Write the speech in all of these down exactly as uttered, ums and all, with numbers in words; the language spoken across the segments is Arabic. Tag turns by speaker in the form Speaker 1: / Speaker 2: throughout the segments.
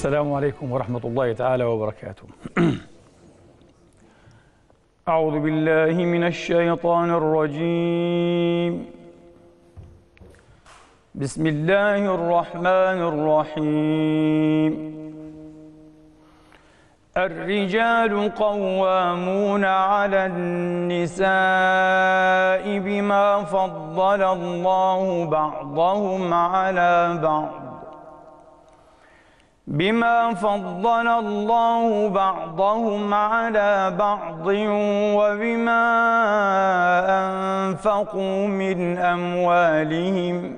Speaker 1: السلام عليكم ورحمة الله تعالى وبركاته. أعوذ بالله من الشيطان الرجيم. بسم الله الرحمن الرحيم. الرجال قوامون على النساء بما فضل الله بعضهم على بعض بما فضل الله بعضهم على بعض وبما أنفقوا من أموالهم.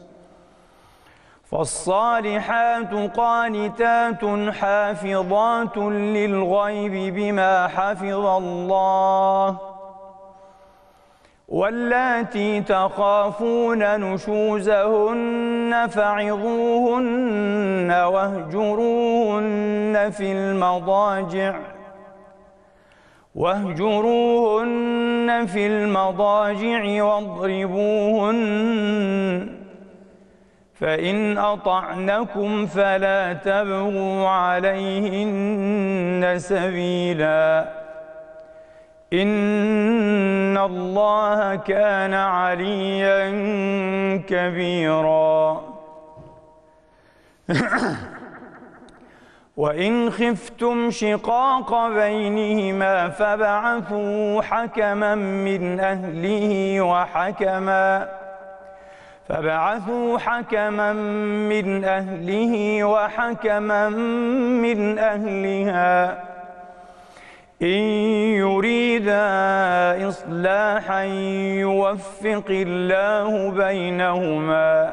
Speaker 1: فالصالحات قانتات حافظات للغيب بما حفظ الله. واللاتي تخافون نشوزهن فعظوهن واهجروهن في المضاجع واهجروهن في المضاجع واضربوهن. فإن أطعنكم فلا تبغوا عليهن سبيلا إن الله كان عليا كبيرا. وإن خفتم شقاق بينهما فابعثوا حكما من أهله وحكما فابعثوا حكما من أهله وحكما من أهلها إن يريدا إصلاحا يوفق الله بينهما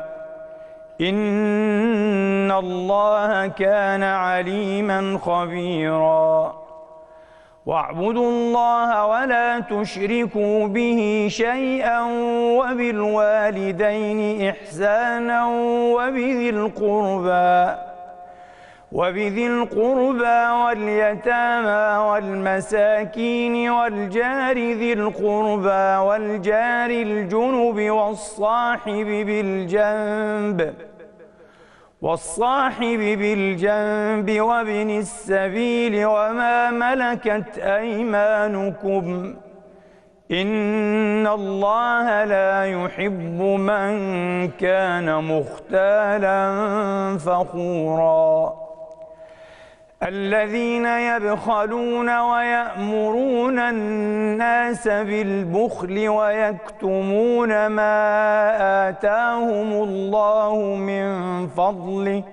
Speaker 1: إن الله كان عليما خبيرا. واعبدوا الله ولا تشركوا به شيئا وبالوالدين إحسانا وبذي القربى وبذي القربى واليتامى والمساكين والجار ذي القربى والجار الجنب والصاحب بالجنب والصاحب بالجنب وابن السبيل وما ملكت أيمانكم إن الله لا يحب من كان مختالا فخورا. الذين يبخلون ويأمرون الناس بالبخل ويكتمون ما آتاهم الله من فضله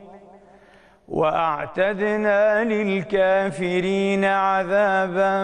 Speaker 1: وأعتدنا للكافرين عذابا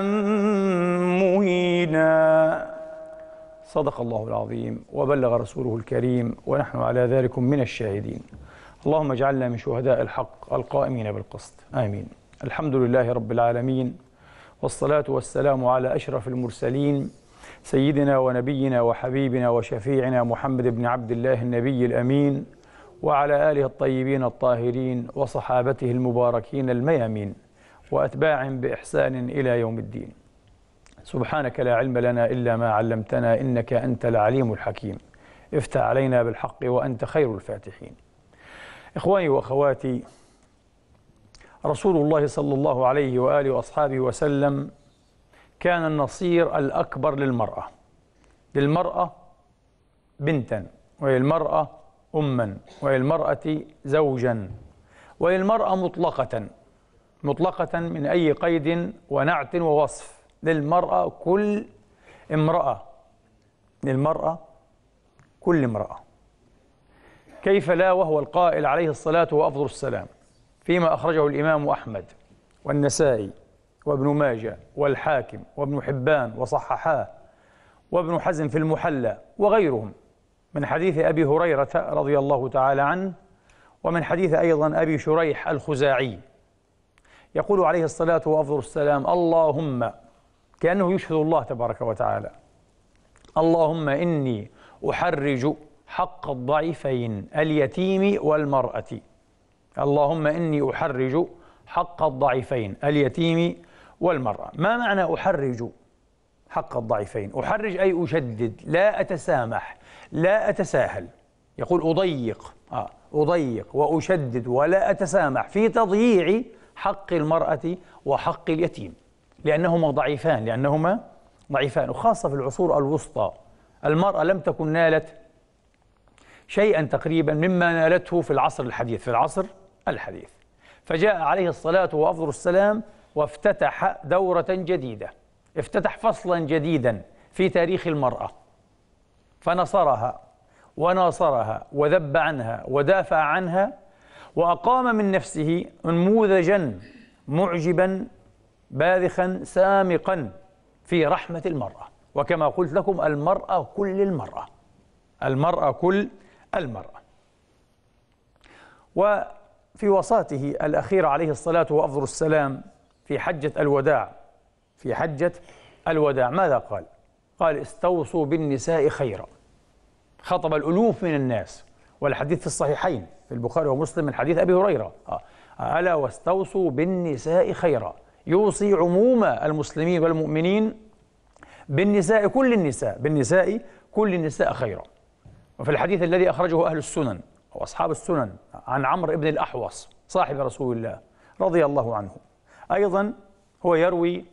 Speaker 1: مهينا. صدق الله العظيم وبلغ رسوله الكريم ونحن على ذلك من الشاهدين. اللهم اجعلنا من شهداء الحق القائمين بالقسط آمين. الحمد لله رب العالمين، والصلاة والسلام على أشرف المرسلين سيدنا ونبينا وحبيبنا وشفيعنا محمد بن عبد الله النبي الأمين وعلى آله الطيبين الطاهرين وصحابته المباركين الميامين وأتباعهم بإحسان إلى يوم الدين. سبحانك لا علم لنا إلا ما علمتنا إنك أنت العليم الحكيم. افتح علينا بالحق وأنت خير الفاتحين. إخواني وأخواتي، رسول الله صلى الله عليه وآله وأصحابه وسلم كان النصير الأكبر للمرأة للمرأة بنتا، وللمرأة أما، وللمرأة زوجا، وللمرأة مطلقة مطلقة من أي قيد ونعت ووصف. للمرأة كل امرأة للمرأة كل امرأة. كيف لا وهو القائل عليه الصلاة وأفضل السلام فيما أخرجه الإمام أحمد والنسائي وابن ماجه والحاكم وابن حبان وصححاه وابن حزم في المحلى وغيرهم من حديث أبي هريرة رضي الله تعالى عنه، ومن حديث أيضا أبي شريح الخزاعي، يقول عليه الصلاة وأفضل السلام: اللهم، كأنه يشهد الله تبارك وتعالى، اللهم إني أحرج حق الضعيفين اليتيم والمرأة. اللهم إني أحرج حق الضعيفين اليتيم والمرأة. ما معنى أحرج حق الضعيفين؟ أحرج أي أشدد، لا أتسامح، لا أتساهل. يقول أضيق، آه أضيق وأشدد ولا أتسامح في تضييع حق المرأة وحق اليتيم، لأنهما ضعيفان لأنهما ضعيفان وخاصة في العصور الوسطى المرأة لم تكن نالت شيئا تقريبا مما نالته في العصر الحديث في العصر الحديث فجاء عليه الصلاة وأفضل السلام وافتتح دورة جديدة، افتتح فصلا جديدا في تاريخ المرأة، فنصرها وناصرها وذب عنها ودافع عنها، وأقام من نفسه نموذجا معجبا باذخا سامقا في رحمة المرأة. وكما قلت لكم المرأة كل المرأة، المرأة كل المرأة. وفي وصاته الأخيرة عليه الصلاة وأفضل السلام في حجة الوداع في حجة الوداع ماذا قال؟ قال: استوصوا بالنساء خيرا. خطب الألوف من الناس، والحديث في الصحيحين في البخاري ومسلم من حديث أبي هريرة: ألا واستوصوا بالنساء خيرا. يوصي عموم المسلمين والمؤمنين بالنساء كل النساء بالنساء كل النساء خيرا. وفي الحديث الذي أخرجه أهل السنن وأصحاب السنن عن عمرو بن الأحوص صاحب رسول الله رضي الله عنه أيضا هو يروي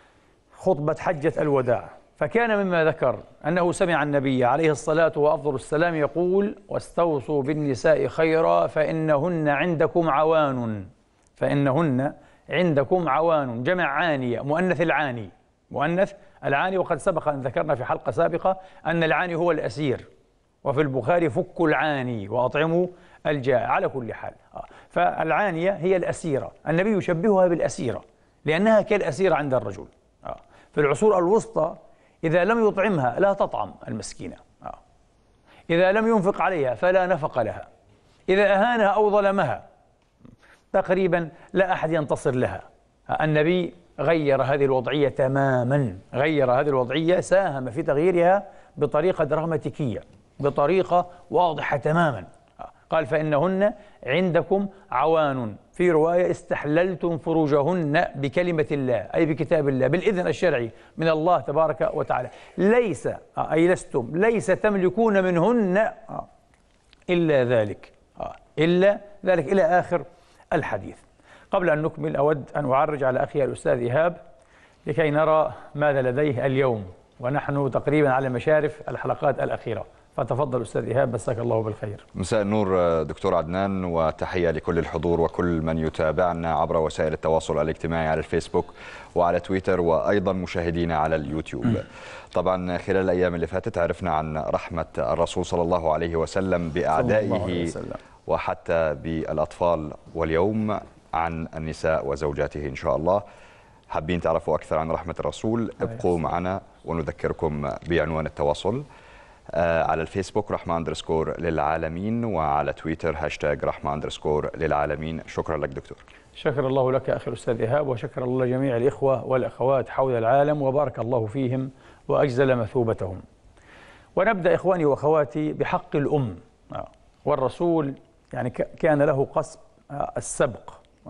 Speaker 1: خطبة حجة الوداع، فكان مما ذكر أنه سمع النبي عليه الصلاة وأفضل السلام يقول: واستوصوا بالنساء خيرا فإنهن عندكم عوان فإنهن عندكم عوان. جمع عانية، مؤنث العاني مؤنث العاني وقد سبق أن ذكرنا في حلقة سابقة أن العاني هو الأسير، وفي البخاري: فكوا العاني وأطعموا الجائع. على كل حال فالعانية هي الأسيرة، النبي يشبهها بالأسيرة لأنها كالأسيرة عند الرجل. في العصور الوسطى إذا لم يطعمها لا تطعم المسكينة، إذا لم ينفق عليها فلا نفق لها، إذا أهانها أو ظلمها تقريبا لا أحد ينتصر لها. النبي غير هذه الوضعية تماما، غير هذه الوضعية، ساهم في تغييرها بطريقة دراماتيكية، بطريقة واضحة تماما. قال: فإنهن عندكم عوان. في رواية: استحللتم فروجهن بكلمة الله، أي بكتاب الله، بالإذن الشرعي من الله تبارك وتعالى. ليس أي لستم ليس تملكون منهن إلا ذلك إلا ذلك إلى آخر الحديث. قبل أن نكمل أود أن أعرج على أخي الأستاذ إيهاب لكي نرى ماذا لديه اليوم، ونحن تقريبا على مشارف الحلقات الأخيرة. فتفضل أستاذ إيهاب، مساك الله بالخير.
Speaker 2: مساء النور دكتور عدنان، وتحية لكل الحضور وكل من يتابعنا عبر وسائل التواصل الاجتماعي على الفيسبوك وعلى تويتر، وأيضا مشاهدينا على اليوتيوب. م. طبعا خلال الأيام اللي فاتت عرفنا عن رحمة الرسول صلى الله عليه وسلم بأعدائه وحتى بالأطفال، واليوم عن النساء وزوجاته إن شاء الله. حابين تعرفوا أكثر عن رحمة الرسول؟ ابقوا معنا ونذكركم بعنوان التواصل على الفيسبوك رحمة اندرسكور للعالمين، وعلى تويتر هاشتاج رحمة اندرسكور للعالمين. شكرا لك دكتور.
Speaker 1: شكر الله لك أخي الأستاذ إيهاب، وشكر الله جميع الإخوة والأخوات حول العالم، وبارك الله فيهم وأجزل مثوبتهم. ونبدأ إخواني وأخواتي بحق الأم. والرسول يعني كان له قصب السبق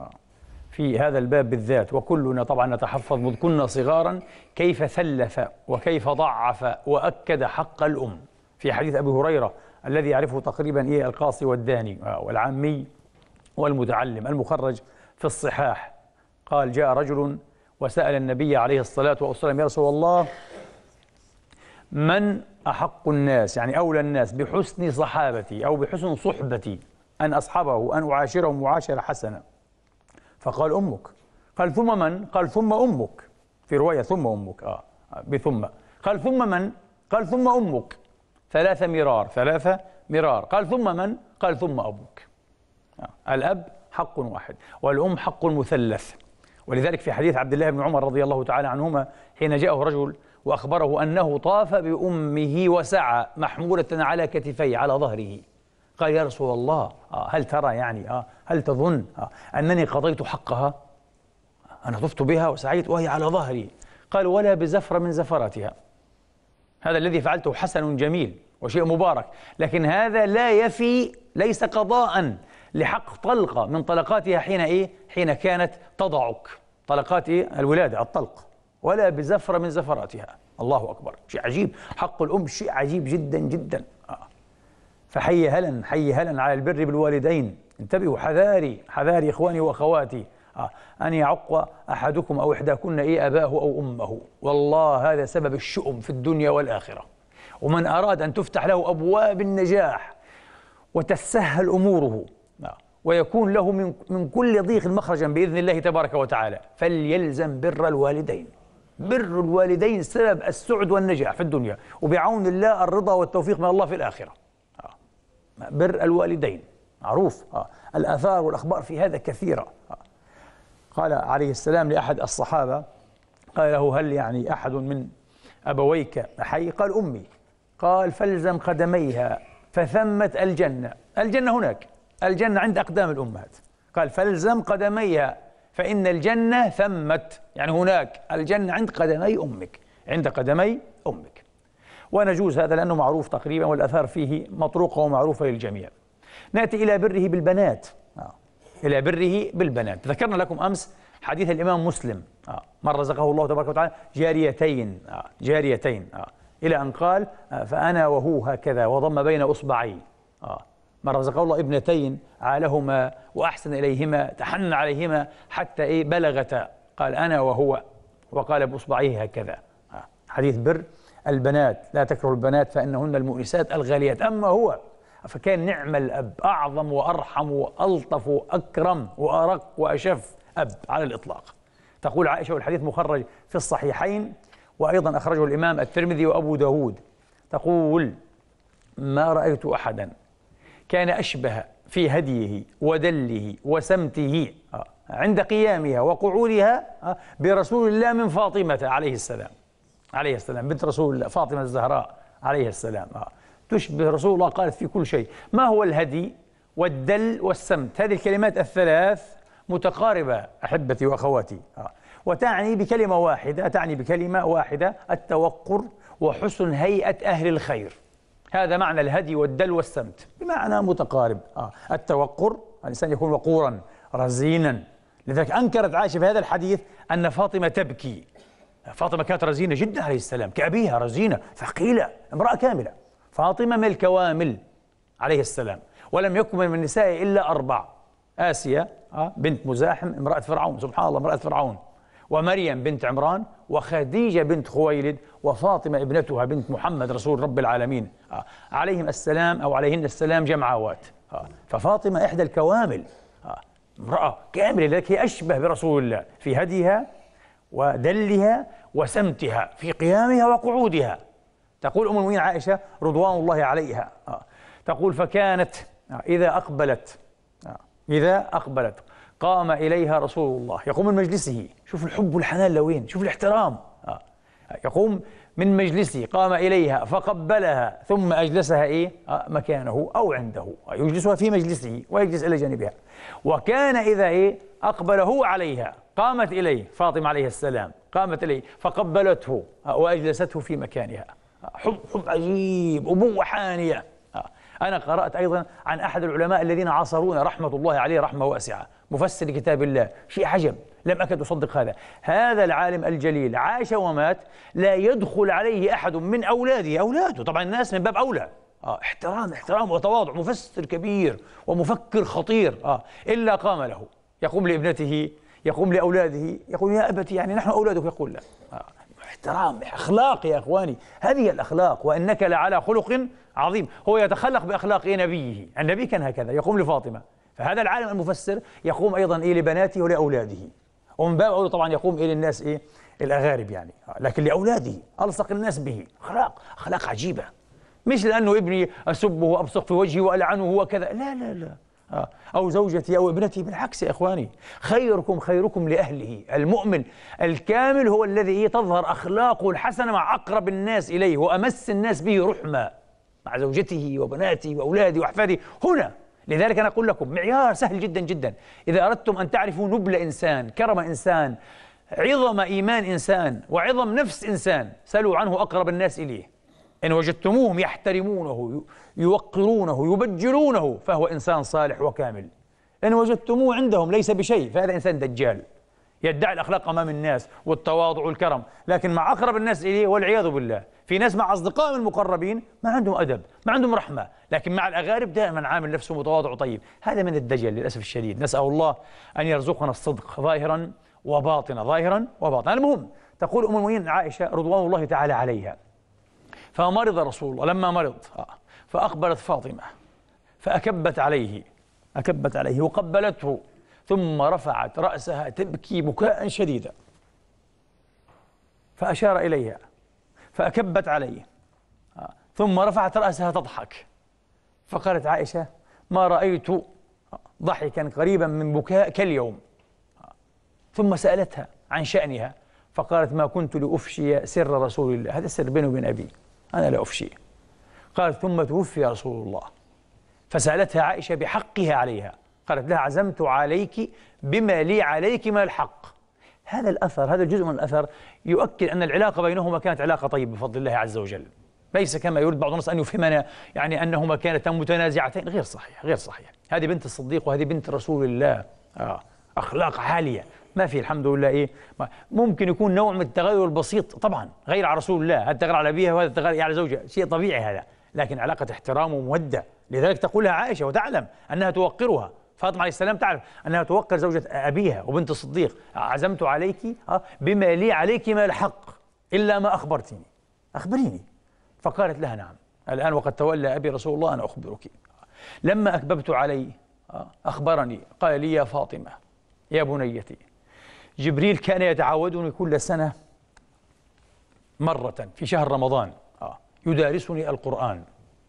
Speaker 1: في هذا الباب بالذات، وكلنا طبعا نتحفظ مذ كنا صغارا كيف ثلث وكيف ضعف وأكد حق الأم في حديث أبي هريرة الذي يعرفه تقريبا إيه القاصي والداني والعامي والمتعلم، المخرج في الصحاح. قال: جاء رجل وسأل النبي عليه الصلاة والسلام: يا رسول الله، من أحق الناس يعني أولى الناس بحسن صحابتي أو بحسن صحبتي أن أصحبه أن أعاشره معاشرة حسنة؟ فقال: أمك. قال: ثم من؟ قال: ثم أمك. في رواية ثم أمك آه بثم. قال: ثم من؟ قال: ثم أمك. ثلاث مرار ثلاث مرار. قال: ثم من؟ قال: ثم أبوك. آه. الأب حق واحد والأم حق مثلث. ولذلك في حديث عبد الله بن عمر رضي الله تعالى عنهما حين جاءه رجل وأخبره أنه طاف بأمه وسعى محمولة على كتفيه على ظهره، قال: يا رسول الله، هل ترى يعني آه هل تظن آه أنني قضيت حقها؟ أنا طفت بها وسعيت وهي على ظهري. قال: ولا بزفرة من زفراتها. هذا الذي فعلته حسن جميل وشيء مبارك، لكن هذا لا يفي، ليس قضاء لحق طلقة من طلقاتها حين إيه؟ حين كانت تضعك، طلقات إيه؟ الولادة، الطلق. ولا بزفرة من زفراتها. الله أكبر، شيء عجيب. حق الأم شيء عجيب جدا جدا. آه. فحي هلا حي هلا على البر بالوالدين. انتبهوا، حذاري حذاري إخواني وأخواتي آه. أن يعق أحدكم أو إحداكن إيه أباه أو أمه، والله هذا سبب الشؤم في الدنيا والآخرة. ومن أراد أن تفتح له أبواب النجاح وتسهل أموره آه. ويكون له من من كل ضيق مخرجا بإذن الله تبارك وتعالى، فليلزم بر الوالدين. بر الوالدين سبب السعد والنجاح في الدنيا، وبعون الله الرضا والتوفيق من الله في الآخرة. آه. بر الوالدين معروف آه. الآثار والأخبار في هذا كثيرة آه. قال عليه السلام لأحد الصحابة، قال له هل يعني أحد من أبويك حي؟ قال أمي. قال فالزم قدميها فثمة الجنة. الجنة هناك، الجنة عند أقدام الأمهات. قال فالزم قدميها فإن الجنة ثمت، يعني هناك الجنة عند قدمي أمك، عند قدمي أمك. ونجوز هذا لأنه معروف تقريبا، والأثار فيه مطروقة ومعروفة للجميع. نأتي إلى بره بالبنات آه. إلى بره بالبنات. ذكرنا لكم أمس حديث الإمام مسلم آه. من رزقه الله تبارك وتعالى جاريتين آه. جاريتين آه. إلى أن قال آه فأنا وهو هكذا وضم بين أصبعي آه. من رزقه الله ابنتين عالهما وأحسن إليهما تحنن عليهما حتى إيه بلغتا، قال أنا وهو، وقال بأصبعيه هكذا آه. حديث بر البنات، لا تكرهوا البنات فإنهن المؤنسات الغاليات. أما هو فكان نعم الأب، أعظم وأرحم وألطف وأكرم وأرق وأشف أب على الإطلاق. تقول عائشة، والحديث مخرج في الصحيحين وأيضا أخرجه الإمام الترمذي وأبو داود، تقول ما رأيت أحدا كان أشبه في هديه ودله وسمته عند قيامها وقعودها برسول الله من فاطمة عليه السلام عليه السلام بنت رسول الله فاطمة الزهراء عليه السلام. تشبه رسول الله، قالت في كل شيء. ما هو الهدي والدل والسمت؟ هذه الكلمات الثلاث متقاربة أحبتي وأخواتي، وتعني بكلمة واحدة تعني بكلمة واحدة التوقر وحسن هيئة أهل الخير. هذا معنى الهدي والدل والسمت، بمعنى متقارب. آه. التوقر، الإنسان يكون وقورا رزينا. لذلك أنكرت عائشة في هذا الحديث أن فاطمة تبكي. فاطمة كانت رزينة جدا عليه السلام، كأبيها رزينة ثقيلة، امرأة كاملة. فاطمة من الكوامل عليه السلام، ولم يكن من النساء إلا أربع: آسيا آه. بنت مزاحم امرأة فرعون، سبحان الله امرأة فرعون، ومريم بنت عمران، وخديجة بنت خويلد، وفاطمة ابنتها بنت محمد رسول رب العالمين آه. عليهم السلام أو عليهن السلام جمعوات آه. ففاطمة إحدى الكوامل آه. امرأة كاملة، لذلك هي أشبه برسول الله في هديها ودلها وسمتها في قيامها وقعودها. تقول أم المؤمنين عائشة رضوان الله عليها آه. تقول فكانت آه. إذا أقبلت آه. إذا أقبلت قام إليها رسول الله، يقوم من مجلسه، شوف الحب والحنان لوين، شوف الاحترام آه. يقوم من مجلسه قام إليها فقبلها ثم أجلسها إيه؟ آه مكانه أو عنده، يجلسها في مجلسه ويجلس إلى جانبها. وكان إذا إيه؟ أقبل هو عليها قامت إليه فاطمة عليه السلام، قامت إليه فقبلته آه وأجلسته في مكانها. آه حب حب عجيب، أبوة حانية. آه أنا قرأت أيضا عن أحد العلماء الذين عاصرونا رحمة الله عليه رحمة واسعة، مفسر كتاب الله، شيء عجب، لم أكد أصدق هذا. هذا العالم الجليل عاش ومات لا يدخل عليه أحد من أولاده، أولاده طبعا الناس من باب أولى آه احترام احترام وتواضع، مفسر كبير ومفكر خطير آه إلا قام له، يقوم لابنته، يقوم لأولاده، يقول يا أبتي يعني نحن أولادك، يقول لا آه احترام، أخلاق يا إخواني، هذه الأخلاق، وإنك لعلى خلق عظيم. هو يتخلق بأخلاق نبيه، النبي كان هكذا يقوم لفاطمة. فهذا العالم المفسر يقوم أيضا إيه لبناته ولأولاده، ومن باب أولى طبعا يقوم إيه للناس إيه الأغارب يعني، لكن لأولاده ألصق الناس به. أخلاق أخلاق عجيبة، مش لأنه ابني أسبه وأبصق في وجهه وألعنه وكذا، لا لا لا آه. أو زوجتي أو ابنتي، بالعكس يا إخواني، خيركم خيركم لأهله. المؤمن الكامل هو الذي تظهر أخلاقه الحسنة مع أقرب الناس إليه وأمس الناس به رحمة، مع زوجته وبناته وأولاده وأحفاده هنا. لذلك أنا أقول لكم معيار سهل جدا جدا، إذا أردتم أن تعرفوا نبل إنسان، كرم إنسان، عظم إيمان إنسان، وعظم نفس إنسان، سلوا عنه أقرب الناس إليه. إن وجدتموهم يحترمونه يوقرونه يبجلونه فهو إنسان صالح وكامل. إن وجدتموه عندهم ليس بشيء فهذا إنسان دجال، يدعي الأخلاق أمام الناس والتواضع والكرم، لكن مع أقرب الناس إليه والعياذ بالله في ناس مع أصدقائهم المقربين ما عندهم أدب، ما عندهم رحمة، لكن مع الأغارب دائما عامل نفسه متواضع طيب. هذا من الدجل للأسف الشديد. نسأل الله أن يرزقنا الصدق ظاهرا وباطنا، ظاهرا وباطنا. المهم، تقول أم المؤمنين عائشة رضوان الله تعالى عليها: فمرض رسول الله، لما مرض فأقبلت فاطمة فأكبت عليه، أكبت عليه وقبلته، ثم رفعت رأسها تبكي بكاء شديدا، فأشار إليها فأكبت عليه، ثم رفعت رأسها تضحك، فقالت عائشة: ما رأيت ضحكا قريبا من بكاء كاليوم. ثم سألتها عن شأنها فقالت: ما كنت لأفشي سر رسول الله، هذا السر بيني وبين أبي، أنا لا أفشي. قالت: ثم توفي رسول الله. فسألتها عائشة بحقها عليها، قالت لها: عزمت عليك بما لي عليك من الحق. هذا الأثر، هذا الجزء من الأثر يؤكد أن العلاقة بينهما كانت علاقة طيبة بفضل الله عز وجل، ليس كما يريد بعض الناس أن يفهمنا يعني أنهما كانتا متنازعتين. غير صحيح، غير صحيح. هذه بنت الصديق وهذه بنت رسول الله، آه. أخلاق عالية، ما في الحمد لله إيه، ممكن يكون نوع من التغير البسيط طبعا، غير على رسول الله، هذا التغير على أبيها وهذا التغير على زوجها، شيء طبيعي هذا، لكن علاقة احترام ومودة. لذلك تقولها عائشة وتعلم أنها توقرها، فاطمة عليه السلام تعرف أنها توقر زوجة أبيها وبنت الصديق. عزمت عليك بما لي عليك من الحق إلا ما أخبرتني، أخبريني. فقالت لها: نعم، الآن وقد تولى أبي رسول الله أنا أخبرك. لما أكببت عليه أخبرني، قال لي: يا فاطمة يا بنيتي، جبريل كان يتعودني كل سنة مرة في شهر رمضان يدارسني القرآن،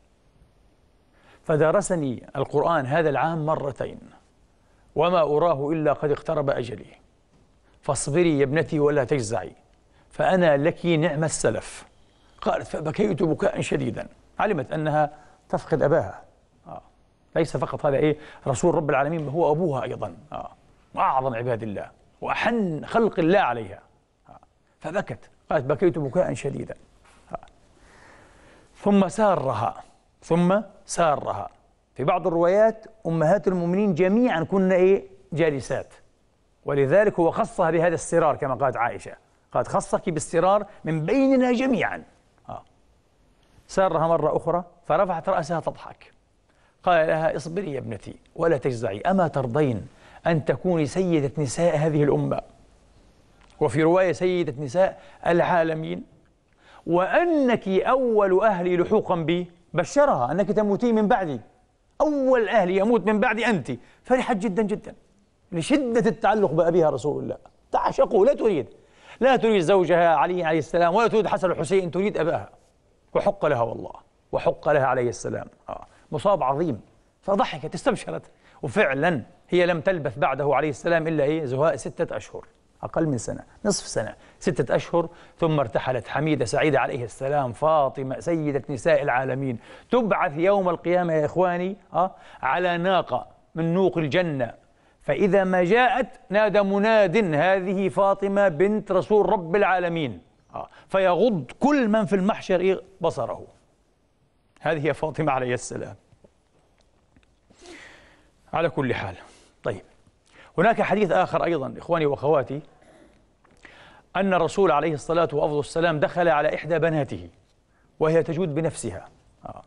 Speaker 1: فدارسني القرآن هذا العام مرتين، وما أراه إلا قد اقترب أجلي، فاصبري يا ابنتي ولا تجزعي، فأنا لك نعم السلف. قالت: فبكيت بكاء شديدا، علمت أنها تفقد أباها، آه. ليس فقط هذا إيه رسول رب العالمين، هو أبوها أيضا، آه. أعظم عباد الله وأحن خلق الله عليها، آه. فبكت، قالت: بكيت بكاء شديدا، آه. ثم سارها، ثم سارها. في بعض الروايات أمهات المؤمنين جميعا كن إيه جالسات، ولذلك هو خصها بهذا السرار كما قالت عائشة، قالت: خصك بالسرار من بيننا جميعا. آه. سارها مرة أخرى فرفعت رأسها تضحك، قال لها: اصبري يا ابنتي ولا تجزعي، أما ترضين أن تكوني سيدة نساء هذه الأمة، وفي رواية سيدة نساء العالمين، وأنك أول أهلي لحوقا بي، بشرها أنك تموتين من بعدي، أول أهلي يموت من بعدي أنت. فرحت جدا جدا لشدة التعلق بأبيها رسول الله، تعشقه، لا تريد لا تريد زوجها علي عليه السلام، ولا تريد حسن الحسين، تريد أباها، وحق لها والله، وحق لها عليه السلام، آه. مصاب عظيم. فضحكت، استبشرت، وفعلا هي لم تلبث بعده عليه السلام إلا إيه زهاء ستة أشهر، أقل من سنة، نصف سنة، ستة أشهر، ثم ارتحلت حميدة سعيدة عليه السلام، فاطمة سيدة نساء العالمين، تبعث يوم القيامة يا إخواني أه على ناقة من نوق الجنة، فإذا ما جاءت نادى مناد: هذه فاطمة بنت رسول رب العالمين، أه فيغض كل من في المحشر بصره، هذه هي فاطمة عليه السلام. على كل حال، طيب، هناك حديث آخر أيضا إخواني وأخواتي، أن الرسول عليه الصلاة والسلام دخل على إحدى بناته وهي تجود بنفسها، آه.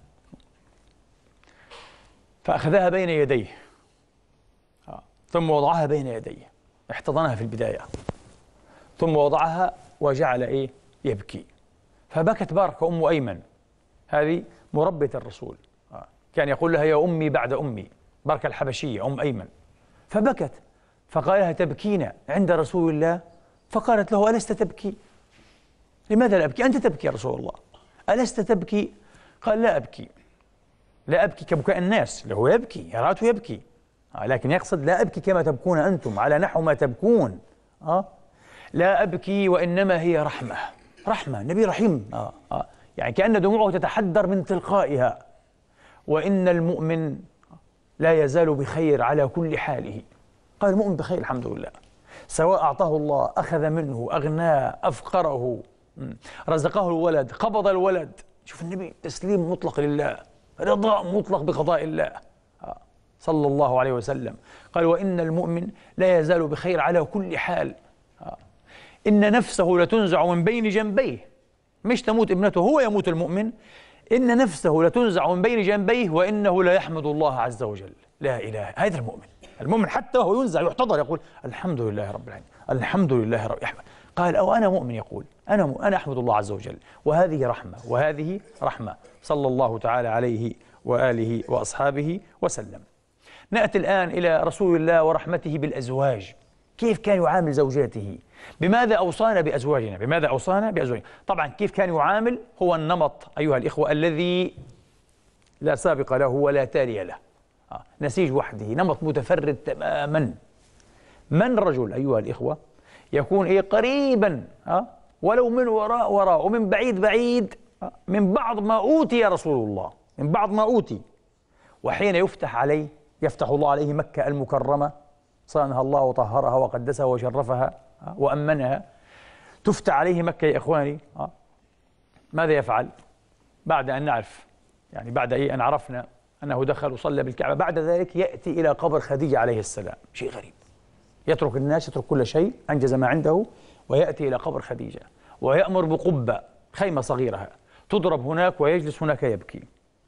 Speaker 1: فأخذها بين يديه، آه. ثم وضعها بين يديه، احتضنها في البداية، ثم وضعها وجعل إيه يبكي، فبكت بارك أم أيمن، هذه مربية الرسول، آه. كان يقول لها: يا أمي بعد أمي، بركة الحبشية أم أيمن، فبكت، فقال لها: تبكين عند رسول الله؟ فقالت له: ألست تبكي؟ لماذا لا أبكي؟ أنت تبكي يا رسول الله، ألست تبكي؟ قال: لا أبكي، لا أبكي كبكاء الناس، اللي هو يبكي، يراته يبكي، آه. لكن يقصد لا أبكي كما تبكون أنتم، على نحو ما تبكون، آه. لا أبكي وإنما هي رحمة، رحمة، النبي رحيم، آه. آه. يعني كأن دموعه تتحدر من تلقائها، وإن المؤمن لا يزال بخير على كل حاله. قال: المؤمن بخير الحمد لله، سواء أعطاه الله، أخذ منه، أغناه، أفقره، رزقه الولد، قبض الولد. شوف النبي تسليم مطلق لله، رضاء مطلق بقضاء الله صلى الله عليه وسلم. قال: وإن المؤمن لا يزال بخير على كل حال، إن نفسه لتنزع من بين جنبيه، مش تموت ابنته، هو يموت المؤمن. إن نفسه لتنزع من بين جنبيه وإنه لا يحمد الله عز وجل. لا إله، هذا المؤمن. المؤمن حتى وهو ينزع يحتضر يقول الحمد لله رب العالمين، الحمد لله رب العالمين. قال أو أنا مؤمن، يقول أنا م... أنا أحمد الله عز وجل، وهذه رحمة وهذه رحمة، صلى الله تعالى عليه وآله وأصحابه وسلم. نأتي الآن إلى رسول الله ورحمته بالأزواج. كيف كان يعامل زوجاته؟ بماذا أوصانا بأزواجنا؟ بماذا أوصانا بأزواجنا؟ طبعا كيف كان يعامل هو النمط أيها الإخوة الذي لا سابق له ولا تالي له. آه. نسيج وحده، نمط متفرد تماما. من رجل أيها الإخوة يكون إيه قريبا آه ولو من وراء وراء ومن بعيد بعيد آه من بعض ما أوتي يا رسول الله، من بعض ما أوتي. وحين يفتح عليه يفتح الله عليه مكة المكرمة، صانها الله وطهرها وقدسها وشرفها آه وأمنها. تفتح عليه مكة يا إخواني آه ماذا يفعل؟ بعد أن نعرف يعني بعد إيه أن عرفنا أنه دخل وصلى بالكعبة، بعد ذلك يأتي إلى قبر خديجة عليه السلام. شيء غريب، يترك الناس، يترك كل شيء، أنجز ما عنده، ويأتي إلى قبر خديجة ويأمر بقبة خيمة صغيرة تضرب هناك ويجلس هناك يبكي.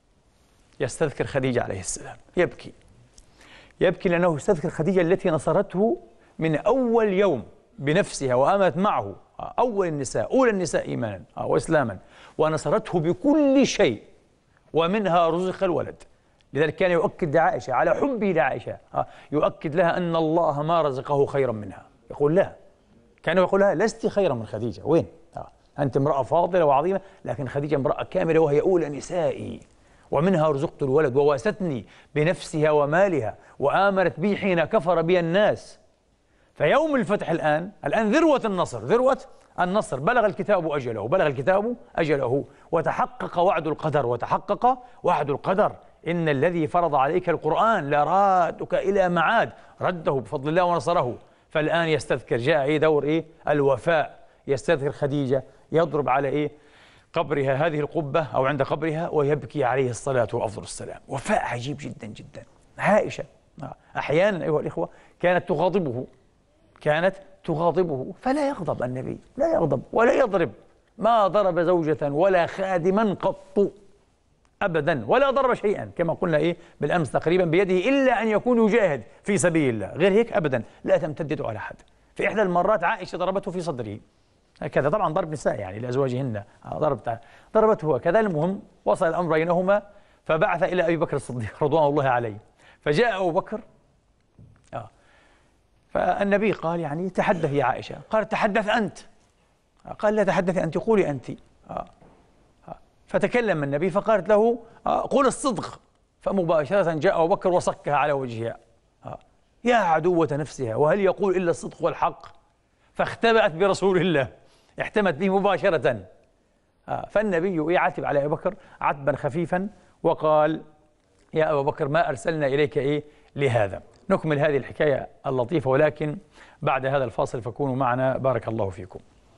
Speaker 1: يستذكر خديجة عليه السلام، يبكي يبكي لأنه يستذكر خديجة التي نصرته من أول يوم بنفسها وآمنت معه، أول النساء، أولى النساء إيمانا وإسلاما، ونصرته بكل شيء، ومنها رزق الولد. لذلك كان يؤكد لعائشة على حبه لعائشة، يؤكد لها أن الله ما رزقه خيرا منها. يقول لا، كان يقول لها لست خيرا من خديجة، وين؟ أنت امرأة فاضلة وعظيمة، لكن خديجة امرأة كاملة وهي أولى نسائي، ومنها رزقت الولد، وواستني بنفسها ومالها، وآمنت بي حين كفر بي الناس. فيوم الفتح الآن الآن ذروة النصر، ذروة النصر، بلغ الكتاب أجله، بلغ الكتاب أجله، وتحقق وعد القدر، وتحقق وعد القدر. إن الذي فرض عليك القرآن لرادك إلى معاد، رده بفضل الله ونصره. فالآن يستذكر، جاء إيه دور إيه الوفاء، يستذكر خديجة، يضرب على إيه قبرها هذه القبة أو عند قبرها ويبكي عليه الصلاة وأفضل السلام. وفاء عجيب جدا جدا. عائشة أحيانا أيها الإخوة كانت تغاضبه، كانت تغاضبه فلا يغضب النبي، لا يغضب ولا يضرب. ما ضرب زوجة ولا خادما قط أبدا، ولا ضرب شيئا كما قلنا إيه بالأمس تقريبا بيده، إلا أن يكون يجاهد في سبيل الله، غير هيك أبدا لا تمتد يده على أحد. في إحدى المرات عائشة ضربته في صدره هكذا، طبعا ضرب نساء يعني لأزواجهن، ضربت ضربته هكذا. المهم وصل الأمر بينهما، فبعث إلى أبي بكر الصديق رضوان الله عليه. فجاء أبو بكر آه فالنبي قال يعني تحدث يا عائشة، قال تحدث أنت، قال لا تحدثي أنت، قولي أنت. آه فتكلم النبي فقالت له آه قل الصدق، فمباشرة جاء أبو بكر وصكها على وجهها آه يا عدوة نفسها، وهل يقول إلا الصدق والحق؟ فاختبأت برسول الله، احتمت به مباشرة. آه فالنبي يعاتب على أبي بكر عتبا خفيفا وقال يا أبا بكر ما أرسلنا إليك إيه لهذا. نكمل هذه الحكاية اللطيفة ولكن بعد هذا الفاصل، فكونوا معنا بارك الله فيكم.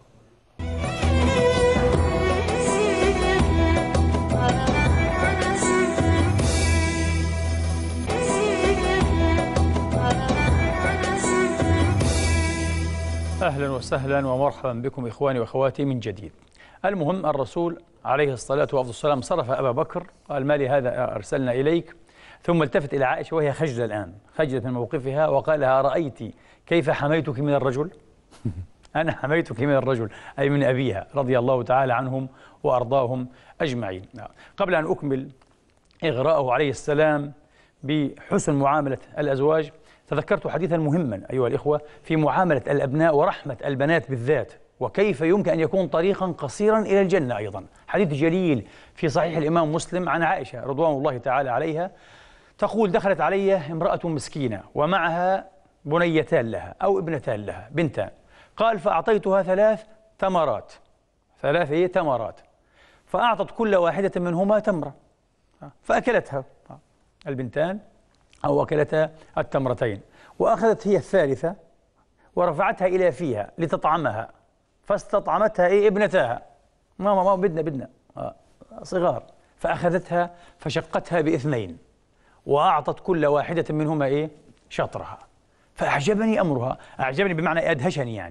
Speaker 1: أهلا وسهلا ومرحبا بكم إخواني وأخواتي من جديد. المهم الرسول عليه الصلاة والسلام صرف أبا بكر، قال ما لهذا أرسلنا إليك، ثم التفت إلى عائشة وهي خجلة الآن، خجلت من موقفها، وقال لها رأيت كيف حميتك من الرجل؟ أنا حميتك من الرجل، أي من أبيها رضي الله تعالى عنهم وأرضاهم أجمعين. قبل أن أكمل إغراءه عليه السلام بحسن معاملة الأزواج، تذكرت حديثا مهما أيها الإخوة في معاملة الأبناء ورحمة البنات بالذات، وكيف يمكن أن يكون طريقا قصيرا إلى الجنة. أيضا حديث جليل في صحيح الإمام مسلم عن عائشة رضوان الله تعالى عليها، تقول دخلت علي امرأة مسكينة ومعها بنيتان لها أو ابنتان لها بنتان، قال فأعطيتها ثلاث تمرات، ثلاث إيه تمرات، فأعطت كل واحدة منهما تمرة، فأكلتها البنتان أو أكلتها التمرتين، وأخذت هي الثالثة ورفعتها إلى فيها لتطعمها، فاستطعمتها إيه ابنتاها، ماما ماما بدنا بدنا آه صغار، فأخذتها فشقتها باثنين وأعطت كل واحدة منهما إيه شطرها. فأعجبني أمرها، أعجبني بمعنى أدهشني يعني،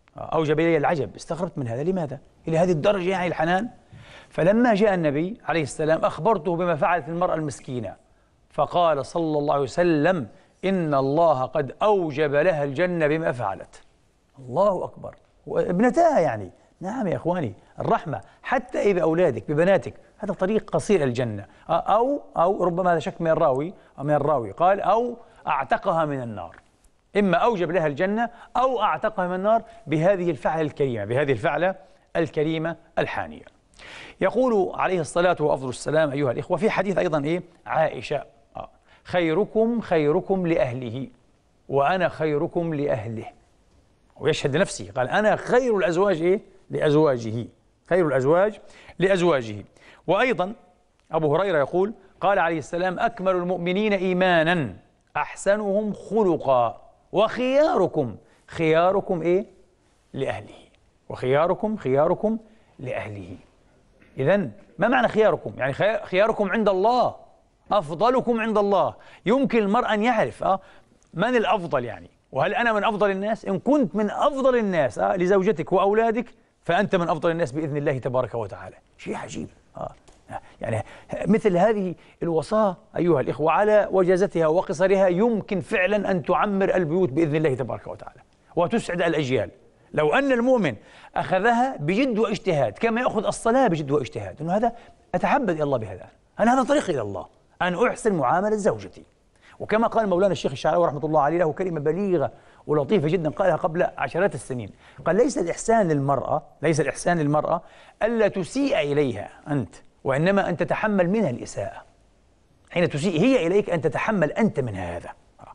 Speaker 1: أوجب إلي العجب، استغربت من هذا، لماذا؟ إلى هذه الدرجة يعني الحنان؟ فلما جاء النبي عليه السلام أخبرته بما فعلت المرأة المسكينة، فقال صلى الله عليه وسلم: إن الله قد أوجب لها الجنة بما فعلت. الله أكبر. وابنتها يعني، نعم يا إخواني، الرحمة حتى إيه بأولادك ببناتك، هذا طريق قصير الجنة. أو أو ربما هذا شك من الراوي أو من الراوي قال: أو أعتقها من النار. إما أوجب لها الجنة أو أعتقها من النار بهذه الفعلة الكريمة، بهذه الفعلة الكريمة الحانية. يقول عليه الصلاة وأفضل السلام أيها الإخوة في حديث أيضا إيه عائشة: آه خيركم خيركم لأهله وأنا خيركم لأهله. ويشهد نفسه، قال: أنا خير الأزواج إيه لأزواجه، خير الأزواج لأزواجه. وأيضا أبو هريرة يقول: قال عليه السلام: أكمل المؤمنين إيمانا أحسنهم خلقا وخياركم خياركم إيه لأهله، وخياركم خياركم لأهله. إذن ما معنى خياركم؟ يعني خياركم عند الله، أفضلكم عند الله. يمكن المرء أن يعرف آه من الأفضل يعني، وهل أنا من أفضل الناس؟ إن كنت من أفضل الناس آه لزوجتك وأولادك فأنت من أفضل الناس بإذن الله تبارك وتعالى. شيء عجيب. آه يعني مثل هذه الوصاة أيها الإخوة على وجازتها وقصرها يمكن فعلا أن تعمر البيوت بإذن الله تبارك وتعالى وتسعد الأجيال، لو أن المؤمن أخذها بجد واجتهاد كما يأخذ الصلاة بجد واجتهاد، أنه هذا أتعبد إلى الله بهذا، أنا هذا طريقي إلى الله، أن أحسن معاملة زوجتي. وكما قال مولانا الشيخ الشعراوي رحمة الله عليه، له كلمة بليغة ولطيفة جدا قالها قبل عشرات السنين، قال: ليس الإحسان للمرأة ليس الإحسان للمرأة ألا تسيء إليها أنت، وإنما أن تتحمل منها الإساءة. حين تسيء هي إليك أن تتحمل أنت منها هذا،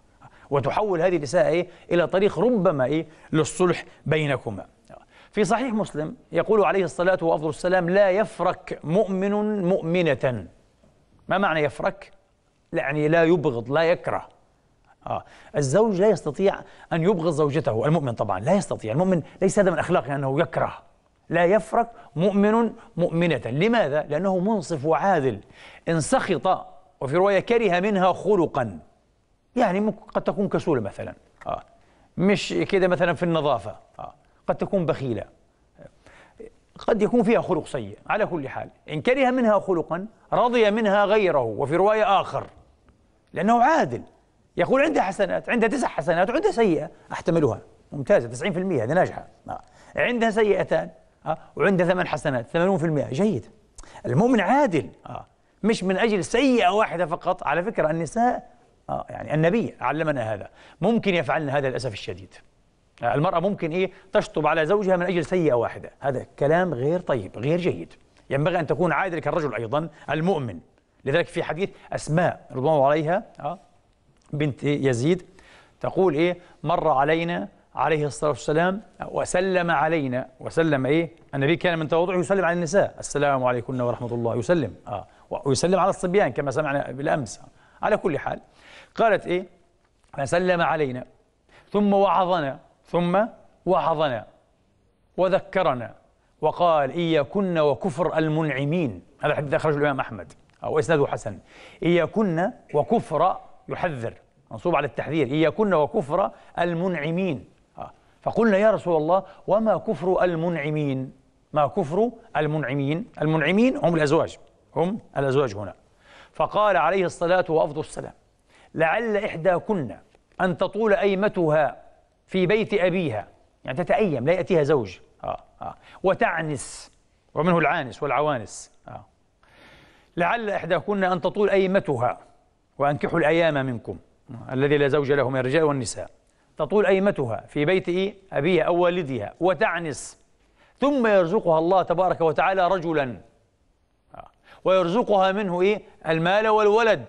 Speaker 1: وتحول هذه الإساءة إيه إلى طريق ربما إيه للصلح بينكما. في صحيح مسلم يقول عليه الصلاة وأفضل السلام: لا يفرك مؤمن مؤمنة. ما معنى يفرك؟ يعني لا يبغض، لا يكره. آه. الزوج لا يستطيع أن يبغض زوجته، المؤمن طبعا لا يستطيع، المؤمن ليس هذا من أخلاقه أنه يكره. لا يفرك مؤمن مؤمنة. لماذا؟ لأنه منصف وعادل. إن سخط وفي رواية كره منها خلقا، يعني قد تكون كسولة مثلا، آه. مش كده مثلا في النظافة، آه. قد تكون بخيلة، قد يكون فيها خلق سيء. على كل حال إن كره منها خلقا رضي منها غيره، وفي رواية آخر، لأنه عادل. يقول: عندها حسنات، عندها تسع حسنات وعندها سيئة أحتملها، ممتازة تسعين في المئة، هذه ناجحة. آه. عندها سيئتان آه. وعندها ثمان حسنات ثمانون في المئة، جيد. المؤمن عادل، آه. مش من أجل سيئة واحدة فقط. على فكرة النساء آه يعني النبي علمنا هذا، ممكن يفعلن هذا للأسف الشديد. آه المرأة ممكن إيه تشطب على زوجها من أجل سيئة واحدة، هذا كلام غير طيب غير جيد. ينبغي أن تكون عادل كالرجل أيضا المؤمن. لذلك في حديث أسماء رضوان الله عليها آه بنت يزيد تقول إيه: مر علينا عليه الصلاة والسلام وسلم علينا، وسلم إيه النبي كان من تواضعه يسلم على النساء: السلام عليكن ورحمة الله، يسلم آه ويسلم على الصبيان كما سمعنا بالأمس. على كل حال قالت إيه: فسلم علينا ثم وعظنا ثم وعظنا وذكرنا وقال: إياكن وكفر المنعمين. هذا الحديث أخرجه الإمام أحمد أو إسناده حسن. إياكن وكفر، يحذر، منصوب على التحذير، إياكن وكفر المنعمين. فقلنا: يا رسول الله وما كفر المنعمين؟ ما كفر المنعمين؟ المنعمين هم الأزواج، هم الأزواج هنا. فقال عليه الصلاة وأفضل السلام: لعل إحداكن أن تطول أيمتها في بيت أبيها، يعني تتأيم لا يأتيها زوج، آه آه وتعنس، ومنه العانس والعوانس. آه لعل إحداكن أن تطول أيمتها، وأنكحوا الأيام منكم الذي لا زوج له من الرجال والنساء، تطول أيمتها في بيت إيه؟ أبيها أو والدها وتعنس، ثم يرزقها الله تبارك وتعالى رجلا آه ويرزقها منه إيه؟ المال والولد،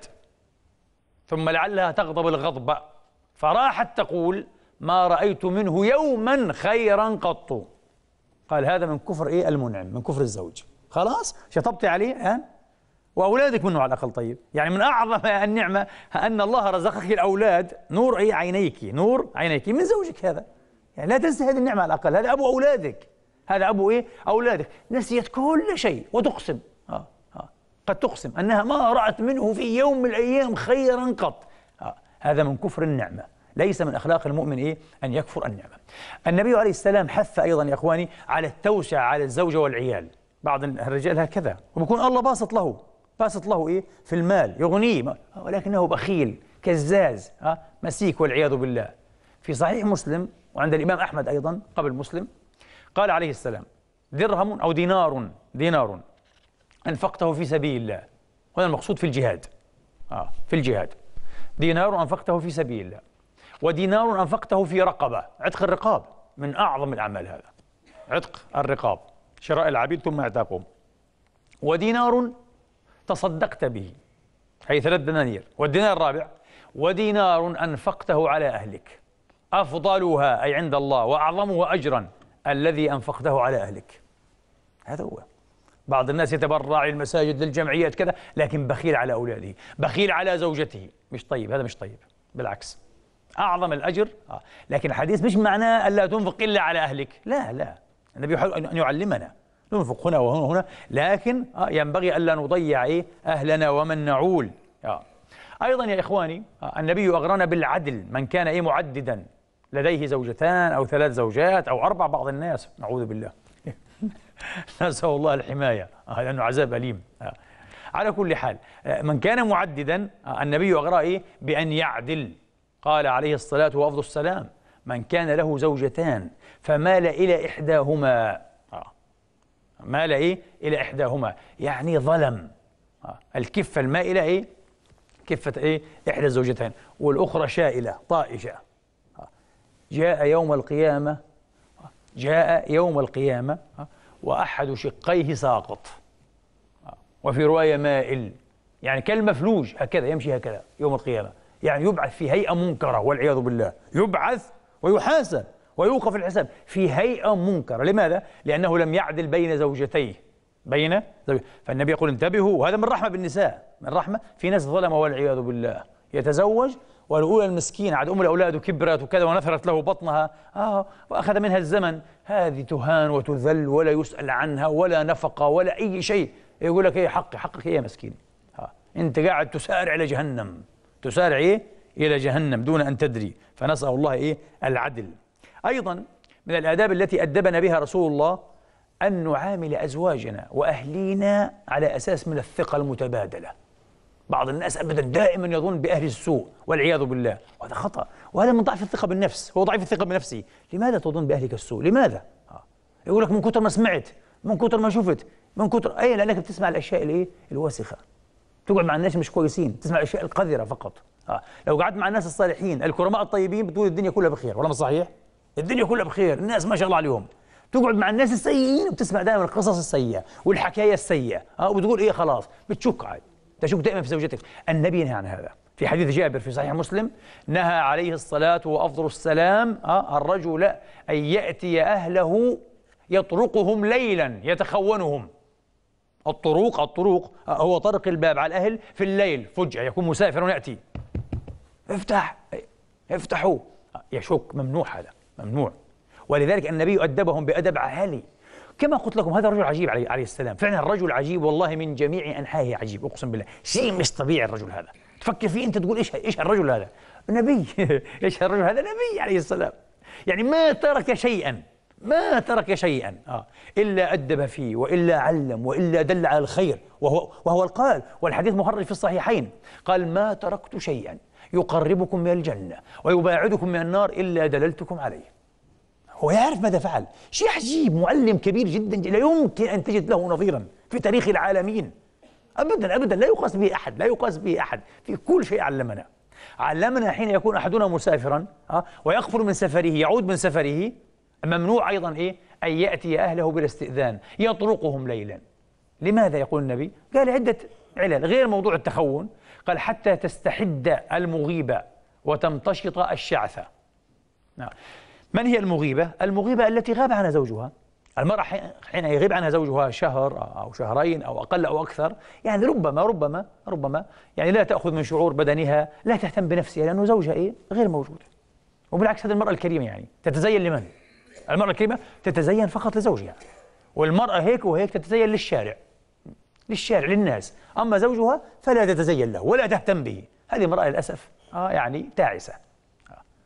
Speaker 1: ثم لعلها تغضب الغضب فراحت تقول: ما رأيت منه يوما خيرا قط. قال: هذا من كفر إيه المنعم، من كفر الزوج. خلاص شطبتي عليه الآن وأولادك منه على الأقل. طيب يعني من أعظم النعمة أن الله رزقك الأولاد نور أي عينيك، نور عينيك من زوجك. هذا يعني لا تنسى هذه النعمة على الأقل. هذا أبو أولادك، هذا أبو إيه أولادك. نسيت كل شيء وتقسم آه آه قد تقسم أنها ما رأت منه في يوم من الأيام خيرا قط. آه هذا من كفر النعمة. ليس من أخلاق المؤمن إيه؟ أن يكفر النعمة. النبي عليه السلام حث أيضا يا إخواني على التوسع على الزوجة والعيال. بعض الرجال هكذا، وبكون الله باسط له باسط له إيه؟ في المال يغنيه، ولكنه بخيل كزاز ها مسيك والعياذ بالله. في صحيح مسلم وعند الإمام أحمد أيضا قبل مسلم قال عليه السلام: درهم أو دينار دينار أنفقته في سبيل الله، هنا المقصود في الجهاد آه في الجهاد، دينار أنفقته في سبيل الله، ودينار أنفقته في رقبة، عتق الرقاب من أعظم الأعمال، هذا عتق الرقاب، شراء العبيد ثم اعتاقهم، ودينار تصدقت به، هي ثلاث دنانير، والدينار الرابع ودينار أنفقته على أهلك، أفضلها أي عند الله وأعظمها أجرا الذي أنفقته على أهلك. هذا هو. بعض الناس يتبرع للمساجد للجمعيات كذا، لكن بخيل على أولاده، بخيل على زوجته، مش طيب، هذا مش طيب، بالعكس أعظم الأجر. آه. لكن الحديث مش معناه ألا تنفق إلا على أهلك، لا لا، النبي يحاول أن يعلمنا ننفق هنا وهنا وهنا، لكن آه ينبغي ألا نضيع إيه أهلنا ومن نعول. آه. أيضا يا إخواني آه النبي أغرانا بالعدل، من كان إيه معددا لديه زوجتان أو ثلاث زوجات أو أربع، بعض الناس نعوذ بالله نسأل الله الحماية آه لأنه عذاب أليم. آه. على كل حال آه من كان معددا آه النبي أغراه إيه بأن يعدل، قال عليه الصلاة وأفضل السلام: من كان له زوجتان فمال إلى إحداهما، آه. مال إيه إلى إحداهما يعني ظلم، آه. الكفة المائلة إيه كفة إيه إحدى الزوجتين، والأخرى شائلة طائشة. آه. جاء يوم القيامة جاء يوم القيامة آه. وأحد شقيه ساقط، آه. وفي رواية مائل، يعني كالمفلوج هكذا يمشي هكذا يوم القيامة، يعني يبعث في هيئة منكرة والعياذ بالله، يبعث ويحاسب ويوقف الحساب في هيئة منكرة. لماذا؟ لأنه لم يعدل بين زوجتيه بين زوج... فالنبي يقول انتبهوا، وهذا من رحمة بالنساء، من رحمة. في ناس ظلمة والعياذ بالله، يتزوج والأولى المسكينة عاد أم الأولاد كبرت وكذا ونثرت له بطنها آه وأخذ منها الزمن، هذه تهان وتذل ولا يسأل عنها ولا نفقة ولا أي شيء، يقول لك إيه حقي حقك إيه يا مسكين، آه. أنت قاعد تسارع إلى جهنم، تسارع إيه إلى جهنم دون أن تدري. فنسأل الله إيه العدل. أيضا من الآداب التي أدبنا بها رسول الله أن نعامل أزواجنا وأهلينا على أساس من الثقة المتبادلة. بعض الناس أبدا دائما يظن بأهل السوء والعياذ بالله، وهذا خطأ، وهذا من ضعف الثقة بالنفس، هو ضعيف الثقة بنفسه. لماذا تظن بأهلك السوء؟ لماذا؟ آه. يقول لك من كثر ما سمعت، من كثر ما شفت، من كثر أي، لأنك بتسمع الأشياء الإيه الوسخة، تقعد مع الناس مش كويسين، تسمع الأشياء القذرة فقط. آه. لو قعدت مع الناس الصالحين الكرماء الطيبين بتقول الدنيا كلها بخير، ولا مش صحيح؟ الدنيا كلها بخير، الناس ما شاء الله عليهم. تقعد مع الناس السيئين وبتسمع دائما القصص السيئة والحكاية السيئة، آه. وبتقول إيه خلاص بتشك، عاد تشك دائما في زوجتك. النبي نهى عن هذا في حديث جابر في صحيح مسلم، نهى عليه الصلاة وأفضل السلام آه الرجل أن يأتي أهله يطرقهم ليلا يتخونهم. الطروق الطروق آه هو طرق الباب على الأهل في الليل، فجأة يكون مسافر ويأتي، افتح افتحوا، يشك، ممنوع، هذا ممنوع. ولذلك النبي أدبهم بأدب عالي. كما قلت لكم هذا الرجل عجيب عليه, عليه السلام، فعلا الرجل عجيب والله، من جميع أنحائه عجيب، أقسم بالله شيء مش طبيعي. الرجل هذا تفكر فيه أنت تقول إيش إيش الرجل هذا نبي إيش الرجل هذا نبي عليه السلام، يعني ما ترك شيئا ما ترك شيئا آه إلا أدب فيه وإلا علم وإلا دل على الخير، وهو وهو القال، والحديث مخرج في الصحيحين، قال: ما تركت شيئا يقربكم من الجنة ويباعدكم من النار إلا دللتكم عليه. هو يعرف ماذا فعل، شيء عجيب، معلم كبير جدا، لا يمكن أن تجد له نظيرا في تاريخ العالمين أبدا أبدا، لا يقاس به أحد، لا يقاس به أحد في كل شيء. علمنا علمنا حين يكون أحدنا مسافرا أه ويقفل من سفره، يعود من سفره، ممنوع أيضا إيه أن يأتي أهله بلا استئذان، يطرقهم ليلا. لماذا يقول النبي؟ قال عدة علل غير موضوع التخون، قال: حتى تستحد المغيبة وتمتشط الشعثة. نعم. من هي المغيبة؟ المغيبة التي غاب عنها زوجها. المرأة حين يغيب عنها زوجها شهر أو شهرين أو أقل أو أكثر، يعني ربما ربما ربما يعني لا تأخذ من شعور بدنها، لا تهتم بنفسها، لأنه زوجها إيه غير موجود. وبالعكس هذه المرأة الكريمة يعني تتزين لمن؟ المرأة الكريمة تتزين فقط لزوجها، والمرأة هيك وهيك تتزين للشارع للشارع للناس، أما زوجها فلا تتزين له ولا تهتم به. هذه امرأة للأسف آه يعني تعسة.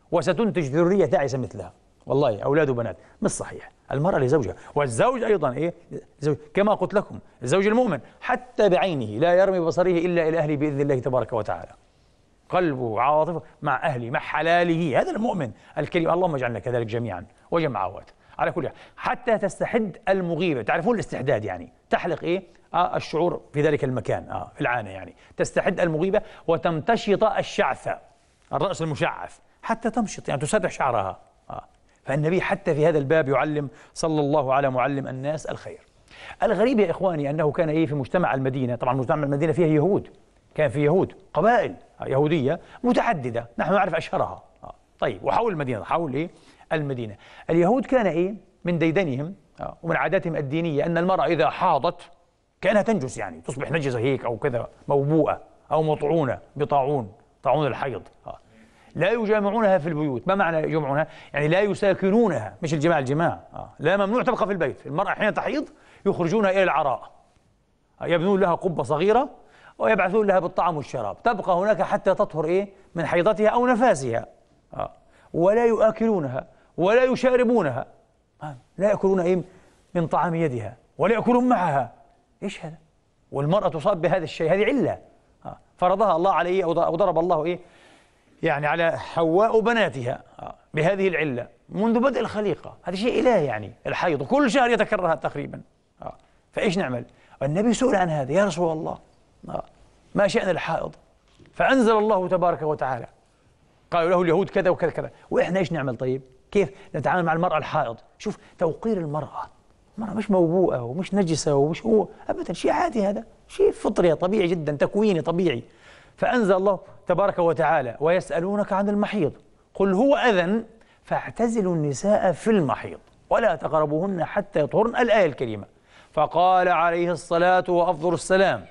Speaker 1: وستنتج ذرية تعيسة مثلها. والله أولاد وبنات مش صحيح. المرأة لزوجها، والزوج أيضا إيه زوج. كما قلت لكم الزوج المؤمن حتى بعينه لا يرمي بصره إلا إلى أهله بإذن الله تبارك وتعالى، قلبه وعواطفه مع أهله مع حلاله، هذا المؤمن الكريم. اللهم اجعلنا كذلك جميعا وجمع عوات. على كل حال حتى تستحد المغيبة، تعرفون الاستحداد يعني تحلق إيه آه الشعور في ذلك المكان آه العانة، يعني تستحد المغيبة وتمتشط الشعث الرأس المشعث حتى تمشط يعني تسرح شعرها آه. فالنبي حتى في هذا الباب يعلم صلى الله على معلم الناس الخير. الغريب يا إخواني أنه كان إيه في مجتمع المدينة، طبعا مجتمع المدينة فيه يهود، كان في يهود قبائل يهودية متعددة نحن نعرف أشهرها آه. طيب وحول المدينة، حول إيه المدينة اليهود كان إيه من ديدنهم آه. ومن عاداتهم الدينية أن المرأة إذا حاضت كأنها تنجس، يعني تصبح نجسة هيك أو كذا موبوءة أو مطعونة بطاعون، طاعون الحيض آه. لا يجامعونها في البيوت. ما معنى يجامعونها؟ يعني لا يساكنونها، مش الجماع الجماع آه. لا، ممنوع تبقى في البيت. المرأة حين تحيض يخرجونها إلى العراء آه. يبنون لها قبة صغيرة ويبعثون لها بالطعام والشراب، تبقى هناك حتى تطهر إيه من حيضتها أو نفاسها آه. ولا يؤكلونها ولا يشاربونها آه. لا يأكلون إيه من طعام يدها ولا يأكلون معها. إيش هذا؟ والمرأة تصاب بهذا الشيء، هذه علة آه. فرضها الله عليه أو ضرب الله إيه يعني على حواء وبناتها آه. بهذه العلة منذ بدء الخليقة. هذا شيء إلهي يعني الحيض، وكل شهر يتكرر تقريبا آه. فإيش نعمل؟ النبي سئل عن هذا، يا رسول الله آه. ما شأن الحائض؟ فأنزل الله تبارك وتعالى، قالوا له اليهود كذا وكذا كذا، وإحنا إيش نعمل طيب؟ كيف نتعامل مع المرأة الحائض؟ شوف توقير المرأة، المرأة مش موبوءة ومش نجسة ومش هو أبدا، شيء عادي، هذا شيء فطري طبيعي جدا تكويني طبيعي. فأنزل الله تبارك وتعالى ويسألونك عن المحيض قل هو أذى فاعتزلوا النساء في المحيض ولا تقربوهن حتى يطهرن، الآية الكريمة. فقال عليه الصلاة وأفضل السلام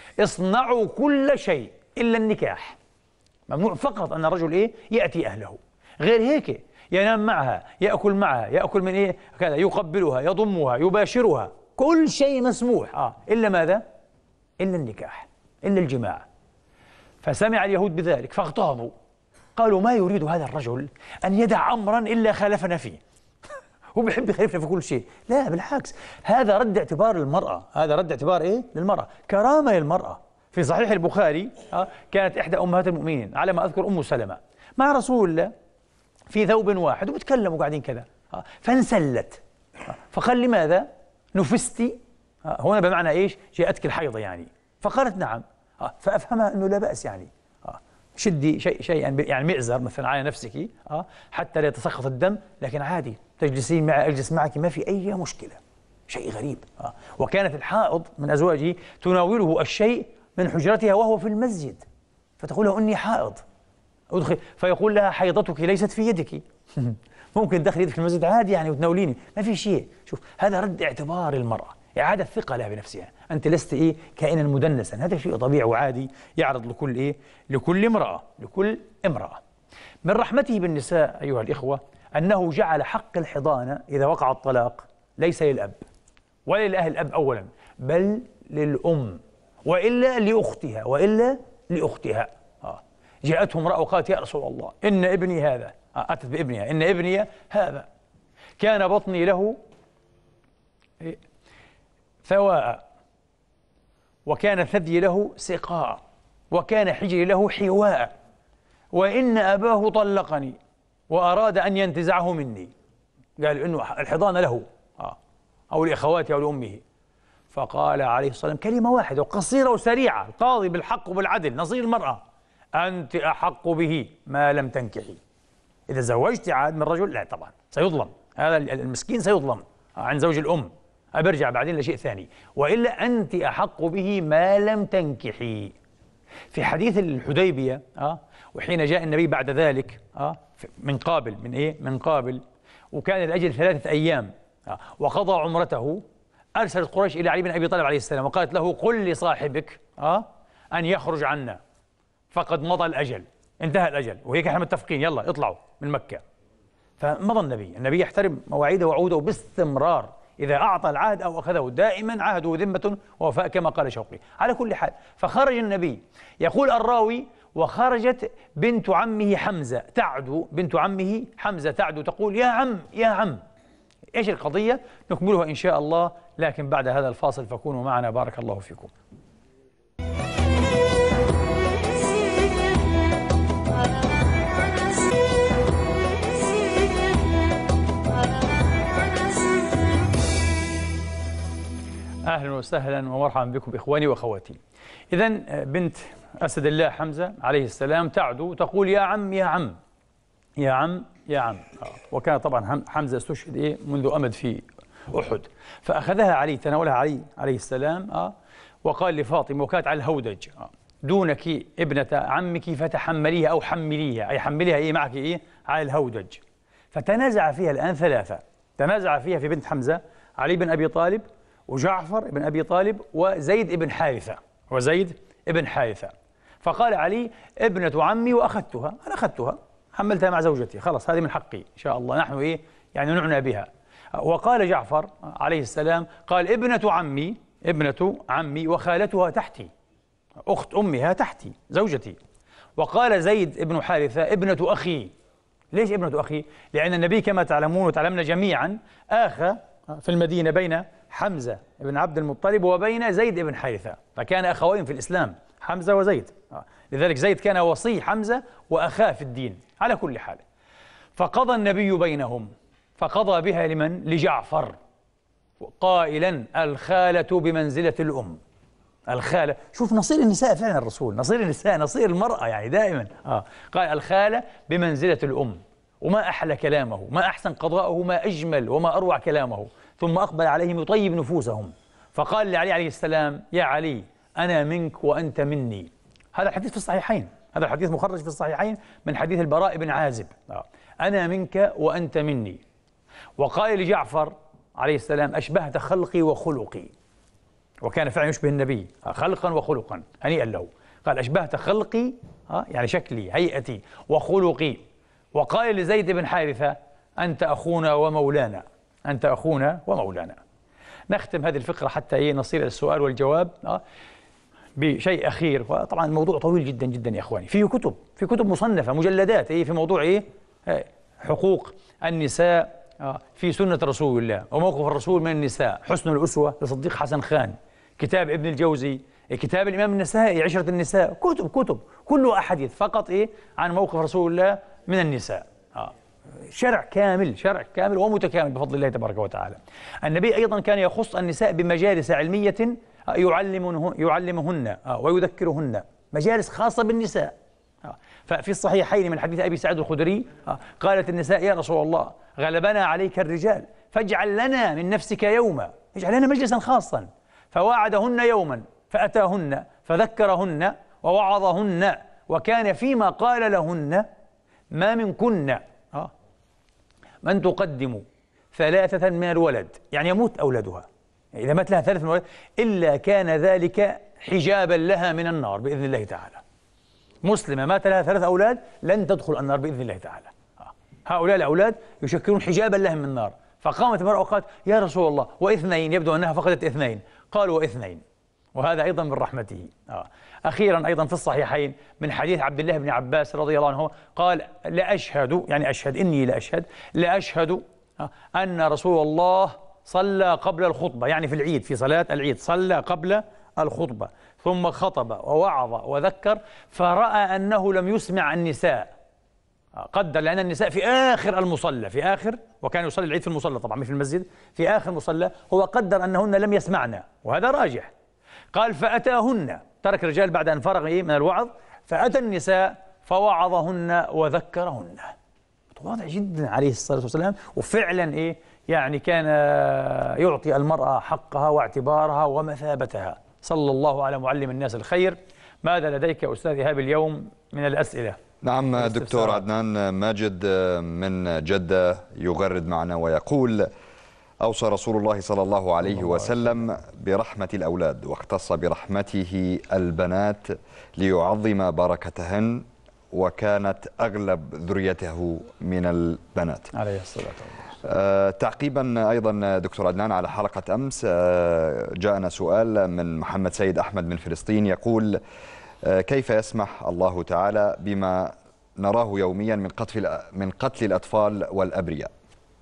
Speaker 1: اصنعوا كل شيء إلا النكاح. ممنوع فقط أن الرجل إيه يأتي أهله، غير هيك ينام معها، يأكل معها، يأكل من إيه كذا، يقبلها، يضمها، يباشرها، كل شيء مسموح آه إلا ماذا؟ إلا النكاح، إلا الجماع. فسمع اليهود بذلك فاغتاظوا، قالوا ما يريد هذا الرجل أن يدع أمرا إلا خالفنا فيه هو بيحب يخالفنا في كل شيء. لا بالعكس، هذا رد اعتبار للمرأة، هذا رد اعتبار إيه للمرأة، كرامة للمرأة. في صحيح البخاري آه كانت إحدى أمهات المؤمنين على ما أذكر أم سلمة مع رسول الله في ثوب واحد وبتكلموا قاعدين كذا آه فانسلت آه فقال لماذا نفستي آه هنا بمعنى إيش جاءتك الحيضة يعني. فقالت نعم آه فأفهمها أنه لا بأس يعني آه شدي شيء شيئا يعني مئزر مثلا على نفسك آه حتى لا يتسخط الدم، لكن عادي تجلسين مع أجلس معك ما في أي مشكلة. شيء غريب آه وكانت الحائض من أزواجه تناوله الشيء من حجرتها وهو في المسجد فتقول له إني حائض ادخل، فيقول لها حيضتك ليست في يدك ممكن تدخل يدك في المسجد عادي يعني وتناوليني ما في شيء. شوف هذا رد اعتبار المرأة، إعادة ثقة لها بنفسها، أنت لست إيه كائنا مدنسا، هذا شيء طبيعي وعادي يعرض لكل إيه لكل امرأة لكل امرأة. من رحمته بالنساء أيها الإخوة أنه جعل حق الحضانة إذا وقع الطلاق ليس للأب ولا لأهل الأب أولا، بل للأم وإلا لأختها وإلا لأختها آه. جاءته امرأة وقالت يا رسول الله إن ابني هذا آه. أتت بابنها إن ابني هذا كان بطني له ثواء وكان ثدي له سقاء وكان حجري له حواء وإن أباه طلقني وأراد أن ينتزعه مني. قال إنه الحضانة له آه. أو لأخواته أو لأمه. فقال عليه الصلاة والسلام كلمة واحدة وقصيرة وسريعة، القاضي بالحق وبالعدل نصير المرأة، أنت أحق به ما لم تنكحي. إذا زوجت عاد من رجل لا طبعا سيظلم، هذا المسكين سيظلم عن زوج الأم، أبرجع بعدين لشيء ثاني، وإلا أنت أحق به ما لم تنكحي. في حديث الحديبية آه وحين جاء النبي بعد ذلك آه من قابل من إيه من قابل وكان الأجل ثلاثة أيام آه وقضى عمرته، أرسلت قريش إلى علي بن أبي طالب عليه السلام وقالت له قل لصاحبك آه أن يخرج عنا فقد مضى الأجل، انتهى الأجل وهيك احنا متفقين يلا اطلعوا من مكة. فمضى النبي، النبي يحترم مواعيده وعوده باستمرار، إذا أعطى العهد أو أخذه دائما عهده ذمة ووفاء كما قال شوقي. على كل حال فخرج النبي، يقول الراوي وخرجت بنت عمه حمزة تعدو، بنت عمه حمزة تعدو تقول يا عم يا عم. إيش القضية؟ نكملها إن شاء الله، لكن بعد هذا الفاصل فكونوا معنا، بارك الله فيكم. أهلا وسهلا ومرحبا بكم إخواني وأخواتي. إذن بنت أسد الله حمزة عليه السلام تعدو تقول يا عم يا عم يا عم يا عم. وكان طبعا حمزة استشهد إيه منذ أمد في أحد، فأخذها علي، تناولها علي عليه السلام آه وقال لفاطمة، وكانت على الهودج آه دونك ابنة عمك فتحمليها أو حمليها، أي حمليها إيه معك إيه على الهودج. فتنازع فيها الآن ثلاثة، تنازع فيها في بنت حمزة علي بن أبي طالب وجعفر بن أبي طالب وزيد بن حارثة وزيد بن حارثة. فقال علي ابنة عمي وأخذتها، أنا أخذتها حملتها مع زوجتي، خلاص هذه من حقي إن شاء الله، نحن إيه يعني نعنى بها. وقال جعفر عليه السلام قال ابنة عمي ابنة عمي وخالتها تحتي، أخت أمها تحتي زوجتي. وقال زيد بن حارثة ابنة أخي. ليش ابنة أخي؟ لأن النبي كما تعلمون وتعلمنا جميعا آخى في المدينة بين حمزة بن عبد المطلب وبين زيد بن حارثة، فكان أخوين في الإسلام حمزة وزيد، لذلك زيد كان وصي حمزة وأخاه في الدين. على كل حال فقضى النبي بينهم، فقضى بها لمن؟ لجعفر، قائلا الخالة بمنزلة الأم. الخالة، شوف نصير النساء فعلا الرسول، نصير النساء نصير المرأة يعني دائما آه. قال الخالة بمنزلة الأم. وما أحلى كلامه، ما أحسن قضاءه، ما أجمل وما أروع كلامه. ثم أقبل عليهم يطيب نفوسهم، فقال لعلي عليه السلام يا علي أنا منك وأنت مني. هذا الحديث في الصحيحين، هذا الحديث مخرج في الصحيحين من حديث البراء بن عازب، أنا منك وأنت مني. وقال لجعفر عليه السلام أشبهت خلقي وخلقي، وكان فعلا يشبه النبي خلقا وخلقا، هنيئا له. قال أشبهت خلقي يعني شكلي هيئتي وخلقي. وقال لزيد بن حارثة أنت أخونا ومولانا، أنت أخونا ومولانا. نختم هذه الفقرة حتى إيه نصير السؤال والجواب آه بشيء أخير. وطبعا الموضوع طويل جدا جدا يا إخواني، فيه كتب، في كتب مصنفة مجلدات إيه في موضوع إيه حقوق النساء آه في سنة رسول الله وموقف الرسول من النساء، حسن الأسوة لصديق حسن خان، كتاب ابن الجوزي، كتاب الإمام النسائي عشرة النساء، كتب كتب كله أحاديث فقط إيه عن موقف رسول الله من النساء آه. شرع كامل، شرع كامل ومتكامل بفضل الله تبارك وتعالى. النبي أيضا كان يخص النساء بمجالس علمية يعلمهن, يعلمهن ويذكرهن، مجالس خاصة بالنساء. ففي الصحيحين من حديث أبي سعيد الخدري قالت النساء يا رسول الله غلبنا عليك الرجال فاجعل لنا من نفسك يوما، اجعل لنا مجلسا خاصا. فواعدهن يوما فأتاهن فذكرهن ووعظهن، وكان فيما قال لهن ما منكن آه. من تقدم ثلاثة من الولد، يعني يموت أولادها، إذا مات لها ثلاثة من الولد إلا كان ذلك حجابا لها من النار بإذن الله تعالى. مسلمة مات لها ثلاثة أولاد لن تدخل النار بإذن الله تعالى آه. هؤلاء الأولاد يشكلون حجابا لهم من النار. فقامت المرأة وقالت يا رسول الله واثنين، يبدو أنها فقدت اثنين. قالوا واثنين، وهذا أيضا من رحمته آه. أخيرا أيضا في الصحيحين من حديث عبد الله بن عباس رضي الله عنه قال لأشهد، يعني أشهد إني لأشهد لأشهد آه أن رسول الله صلى قبل الخطبة، يعني في العيد في صلاة العيد صلى قبل الخطبة ثم خطب ووعظ وذكر، فرأى أنه لم يسمع النساء، قدر لأن النساء في آخر المصلى، في آخر، وكان يصلي العيد في المصلى طبعا مش في المسجد، في آخر مصلى، هو قدر أنهن لم يسمعن، وهذا راجح. قال فأتاهن، ترك الرجال بعد أن فرغ من الوعظ، فأتى النساء فوعظهن وذكرهن. متواضع جدا عليه الصلاة والسلام، وفعلا إيه يعني كان يعطي المرأة حقها واعتبارها ومثابتها صلى الله على معلم الناس الخير. ماذا لديك أستاذ إيهاب اليوم من الأسئلة؟
Speaker 2: نعم دكتور عدنان، ماجد من جدة يغرد معنا ويقول أوصى رسول الله صلى الله عليه وسلم برحمة الأولاد، واختص برحمته البنات ليعظم بركتهن، وكانت أغلب ذريته من البنات
Speaker 1: عليه الصلاة والسلام.
Speaker 2: أه تعقيبا أيضا دكتور عدنان على حلقة أمس، أه جاءنا سؤال من محمد سيد أحمد من فلسطين يقول كيف يسمح الله تعالى بما نراه يوميا من قتل من قتل الأطفال والأبرياء؟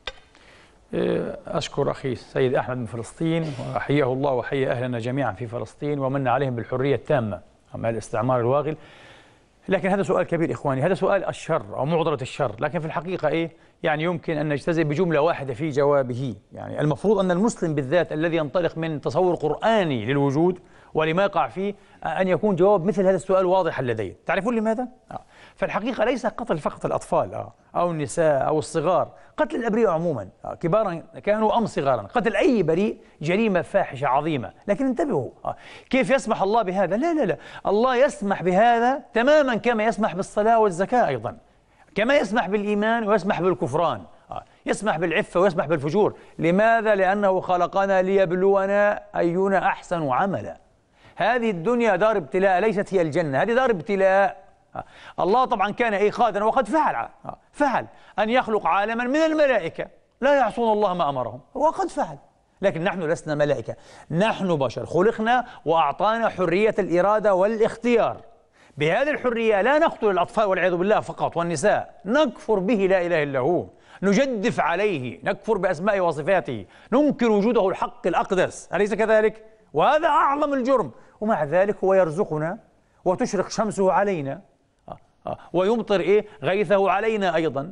Speaker 1: أشكر أخي السيد أحمد من فلسطين وأحييه الله وحيي أهلنا جميعا في فلسطين ومن عليهم بالحرية التامة أما الاستعمار الواغل. لكن هذا سؤال كبير إخواني، هذا سؤال الشر أو معضلة الشر، لكن في الحقيقة إيه يعني يمكن أن نجتزئ بجملة واحدة في جوابه. يعني المفروض أن المسلم بالذات الذي ينطلق من تصور قرآني للوجود ولما يقع فيه أن يكون جواب مثل هذا السؤال واضحا لديه. تعرفون لماذا؟ آه. فالحقيقة ليس قتل فقط الأطفال آه. أو النساء أو الصغار، قتل الأبرياء عموما آه. كبارا كانوا أم صغارا، قتل أي بريء جريمة فاحشة عظيمة. لكن انتبهوا آه. كيف يسمح الله بهذا؟ لا لا لا، الله يسمح بهذا تماما كما يسمح بالصلاة والزكاة أيضا، كما يسمح بالإيمان ويسمح بالكفران آه. يسمح بالعفة ويسمح بالفجور. لماذا؟ لأنه خلقنا ليبلونا أينا أحسن عملا. هذه الدنيا دار ابتلاء، ليست هي الجنة، هذه دار ابتلاء. الله طبعا كان إيه قادرا وقد فعل فعل أن يخلق عالما من الملائكة لا يعصون الله ما أمرهم، وقد فعل. لكن نحن لسنا ملائكة، نحن بشر خلقنا وأعطانا حرية الإرادة والاختيار. بهذه الحرية لا نقتل الأطفال والعياذ بالله فقط والنساء، نكفر به لا إله إلا هو، نجدف عليه، نكفر بأسمائه وصفاته، ننكر وجوده الحق الأقدس، أليس كذلك؟ وهذا أعظم الجرم. ومع ذلك هو يرزقنا وتشرق شمسه علينا ويمطر إيه غيثه علينا أيضا.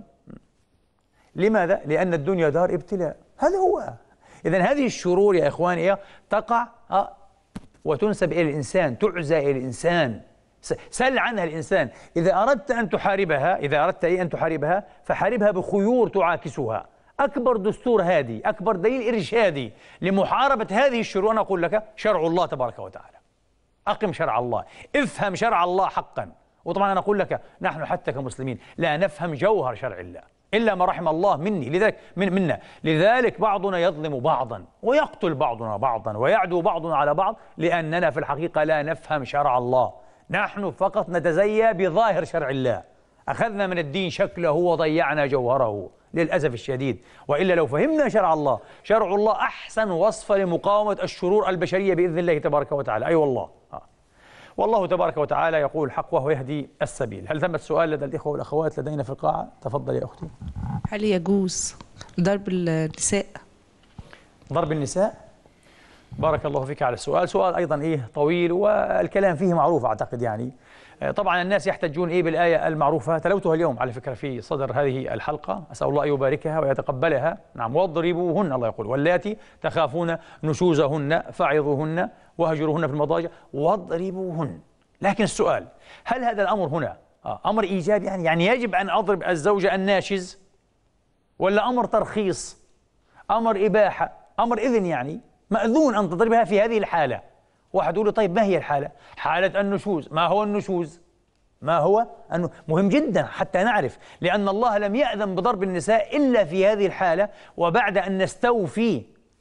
Speaker 1: لماذا؟ لأن الدنيا دار ابتلاء، هذا هو. إذن هذه الشرور يا إخواني تقع وتنسب إلى الإنسان، تعزى إلى الإنسان، سل عنها الإنسان. إذا أردت أن تحاربها، إذا أردت أن تحاربها فحاربها بخيور تعاكسها. أكبر دستور هادي، أكبر دليل إرشادي لمحاربة هذه الشرور أنا أقول لك شرع الله تبارك وتعالى. أقم شرع الله، افهم شرع الله حقا. وطبعا أنا أقول لك نحن حتى كمسلمين لا نفهم جوهر شرع الله إلا ما رحم الله مني، لذلك من منا لذلك بعضنا يظلم بعضا ويقتل بعضنا بعضا ويعدو بعضنا على بعض، لأننا في الحقيقة لا نفهم شرع الله. نحن فقط نتزيى بظاهر شرع الله، أخذنا من الدين شكله وضيعنا جوهره للأسف الشديد. وإلا لو فهمنا شرع الله، شرع الله أحسن وصفة لمقاومة الشرور البشرية بإذن الله تبارك وتعالى. أي أيوة والله آه. والله تبارك وتعالى يقول الحق وهو يهدي السبيل. هل ثمة سؤال لدى الإخوة والأخوات لدينا في القاعة؟ تفضل يا أختي.
Speaker 3: هل يجوز ضرب النساء؟
Speaker 1: ضرب النساء؟ بارك الله فيك على السؤال. سؤال أيضا إيه طويل والكلام فيه معروف أعتقد. يعني طبعا الناس يحتجون إيه بالآية المعروفة، تلوتها اليوم على فكرة في صدر هذه الحلقة، أسأل الله أن يباركها ويتقبلها. نعم، واضربوهن، الله يقول واللاتي تخافون نشوزهن فعظوهن وهجروهن في المضاجع واضربوهن. لكن السؤال، هل هذا الأمر هنا أمر إيجابي؟ يعني يعني يجب أن أضرب الزوجة الناشز، ولا أمر ترخيص، أمر إباحة، أمر إذن؟ يعني مأذون أن تضربها في هذه الحالة. واحد يقول له طيب ما هي الحالة؟ حالة النشوز. ما هو النشوز؟ ما هو أنه مهم جدا حتى نعرف، لأن الله لم يأذن بضرب النساء إلا في هذه الحالة وبعد أن نستوفي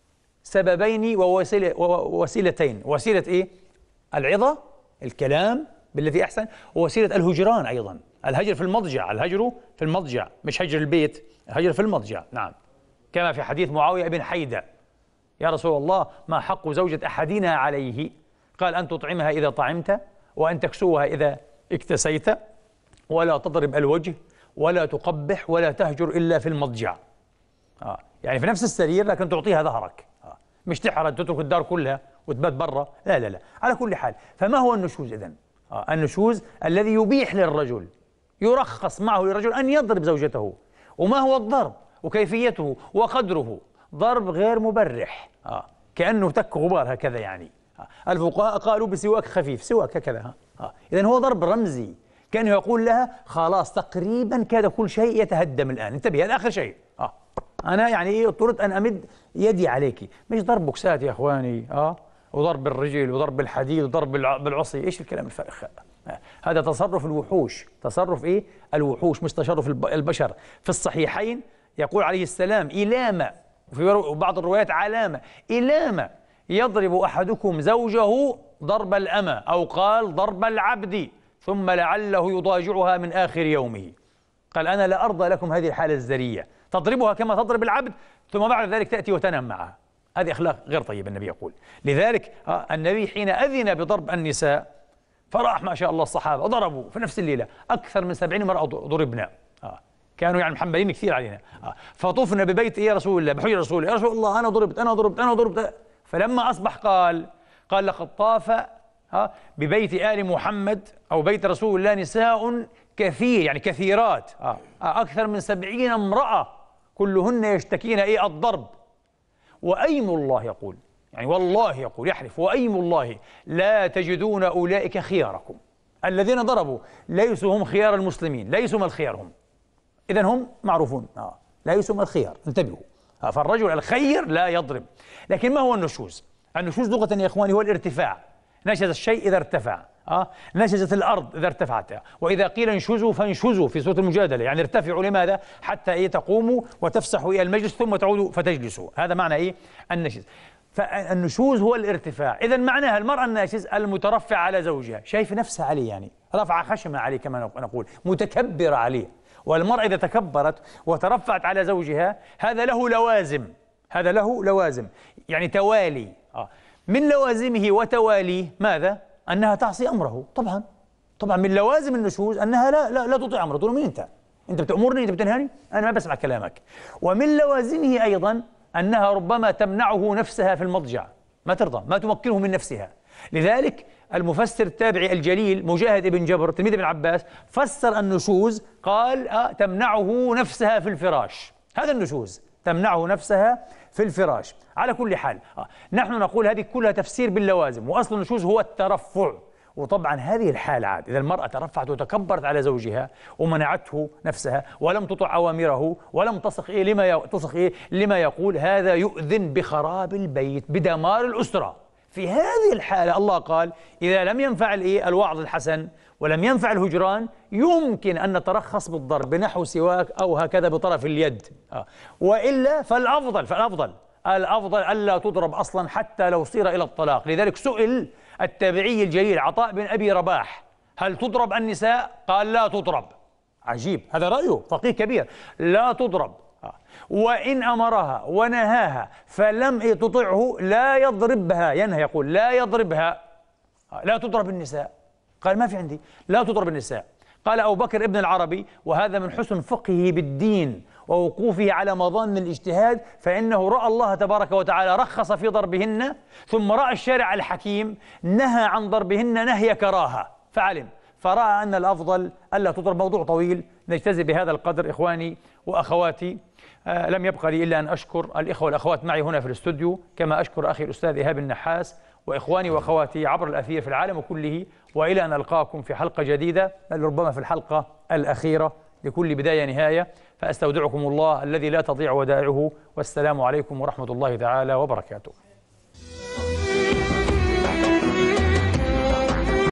Speaker 1: سببين ووسيلة ووسيلتين. وسيلة إيه؟ العظة، الكلام بالذي أحسن، ووسيلة الهجران أيضا، الهجر في المضجع، الهجر في المضجع مش هجر البيت، الهجر في المضجع. نعم، كما في حديث معاوية بن حيدة: يا رسول الله ما حق زوجة أحدنا عليه؟ قال: أن تطعمها إذا طعمت، وأن تكسوها إذا اكتسيت، ولا تضرب الوجه، ولا تقبح، ولا تهجر إلا في المضجع. آه. يعني في نفس السرير لكن تعطيها ظهرك، آه. مش تحرد تترك الدار كلها وتبات برا، لا لا لا. على كل حال، فما هو النشوز إذن؟ آه. النشوز الذي يبيح للرجل، يرخص معه للرجل أن يضرب زوجته. وما هو الضرب وكيفيته وقدره؟ ضرب غير مبرح، آه. كأنه تك غبار هكذا. يعني آه. الفقهاء قالوا بسواك خفيف، سواك هكذا. آه. إذن هو ضرب رمزي، كأنه يقول لها خلاص تقريبا كاد كل شيء يتهدم الآن، انتبه هذا آخر شيء. آه. أنا يعني إيه اضطررت أن أمد يدي عليك، مش ضرب بوكسات يا إخواني، آه وضرب بالرجل وضرب بالحديد وضرب بالعصي. إيش الكلام الفارغ هذا؟ هذا تصرف الوحوش، تصرف إيه؟ الوحوش، مش تصرف البشر. في الصحيحين يقول عليه السلام: إلامة، وفي بعض الروايات علامة، إلامة يضرب أحدكم زوجه ضرب الأمة، أو قال ضرب العبد، ثم لعله يضاجعها من آخر يومه. قال: أنا لا أرضى لكم هذه الحالة الزرية، تضربها كما تضرب العبد ثم بعد ذلك تأتي وتنام معها. هذه أخلاق غير طيبة النبي يقول. لذلك النبي حين أذن بضرب النساء فراح ما شاء الله الصحابة ضربوا في نفس الليلة أكثر من سبعين امرأة ضربنا. آه. كانوا يعني محملين كثير علينا. آه. فطفنا ببيت يا رسول الله، بحجر رسول الله، يا رسول الله أنا ضربت أنا ضربت أنا ضربت. فلما أصبح قال قال لقد طاف ها ببيت آل محمد أو بيت رسول الله نساء كثير، يعني كثيرات، آه. آه. أكثر من سبعين امرأة كلهن يشتكين إيه الضرب. وأيم الله يقول، يعني والله يقول يحلف، وأيم الله لا تجدون أولئك خياركم. الذين ضربوا ليسوا هم خيار المسلمين، ليسوا من خيارهم، إذن هم معروفون، آه. ليسوا من الخيار، انتبهوا. آه. فالرجل الخير لا يضرب. لكن ما هو النشوز؟ النشوز لغة يا إخواني هو الارتفاع. نشز الشيء إذا ارتفع، آه. نشزت الأرض إذا ارتفعت. وإذا قيل انشزوا فانشزوا في سورة المجادلة، يعني ارتفعوا. لماذا؟ حتى إيه تقوموا وتفسحوا إلى المجلس ثم تعودوا فتجلسوا. هذا معنى إيه النشز. فالنشوز هو الارتفاع. إذا معناها المرأة الناشز المترفع على زوجها، شايف نفسها عليه، يعني رفع خشمها عليه كما نقول، متكبرة عليه. والمرأة إذا تكبرت وترفعت على زوجها هذا له لوازم، هذا له لوازم، يعني توالي. آه. من لوازمه وتواليه ماذا؟ أنها تعصي أمره. طبعا طبعا من لوازم النشوز أنها لا لا, لا تطيع أمره. تقول مين أنت؟ أنت بتأمرني؟ أنت بتنهاني؟ أنا ما بسمع كلامك. ومن لوازمه أيضا أنها ربما تمنعه نفسها في المضجع، ما ترضى، ما تمكنه من نفسها. لذلك المفسر التابعي الجليل مجاهد ابن جبر تلميذ ابن عباس فسر النشوز قال آه تمنعه نفسها في الفراش. هذا النشوز، تمنعه نفسها في الفراش. على كل حال آه نحن نقول هذه كلها تفسير باللوازم، وأصل النشوز هو الترفع. وطبعا هذه الحال عاد إذا المرأة ترفعت وتكبرت على زوجها ومنعته نفسها ولم تطع أوامره ولم تصغ إيه لما تصغ إيه لما يقول، هذا يؤذن بخراب البيت، بدمار الأسرة. في هذه الحالة الله قال إذا لم ينفع الإيه الوعظ الحسن ولم ينفع الهجران يمكن أن نترخص بالضرب بنحو سواك أو هكذا بطرف اليد. آه. وإلا فالأفضل فالأفضل الأفضل ألا تضرب أصلا حتى لو صير إلى الطلاق. لذلك سئل التابعي الجليل عطاء بن أبي رباح هل تضرب النساء؟ قال لا تضرب. عجيب، هذا رأيه فقيه كبير، لا تضرب. وإن أمرها ونهاها فلم تطعه لا يضربها، ينهى يقول لا يضربها، لا تضرب النساء. قال ما في عندي، لا تضرب النساء. قال أبو بكر ابن العربي وهذا من حسن فقهه بالدين ووقوفه على مظان الاجتهاد، فإنه رأى الله تبارك وتعالى رخص في ضربهن، ثم رأى الشارع الحكيم نهى عن ضربهن نهي كراهة فعلم، فرأى أن الأفضل ألا تضرب. موضوع طويل، نجتزي بهذا القدر إخواني وأخواتي. آه لم يبقى لي إلا أن أشكر الإخوة والأخوات معي هنا في الاستوديو، كما أشكر أخي الأستاذ إيهاب النحاس وإخواني وأخواتي عبر الأثير في العالم كله. وإلى أن ألقاكم في حلقة جديدة، بل ربما في الحلقة الأخيرة، لكل بداية نهاية. فأستودعكم الله الذي لا تضيع ودائعه، والسلام عليكم ورحمة الله تعالى وبركاته.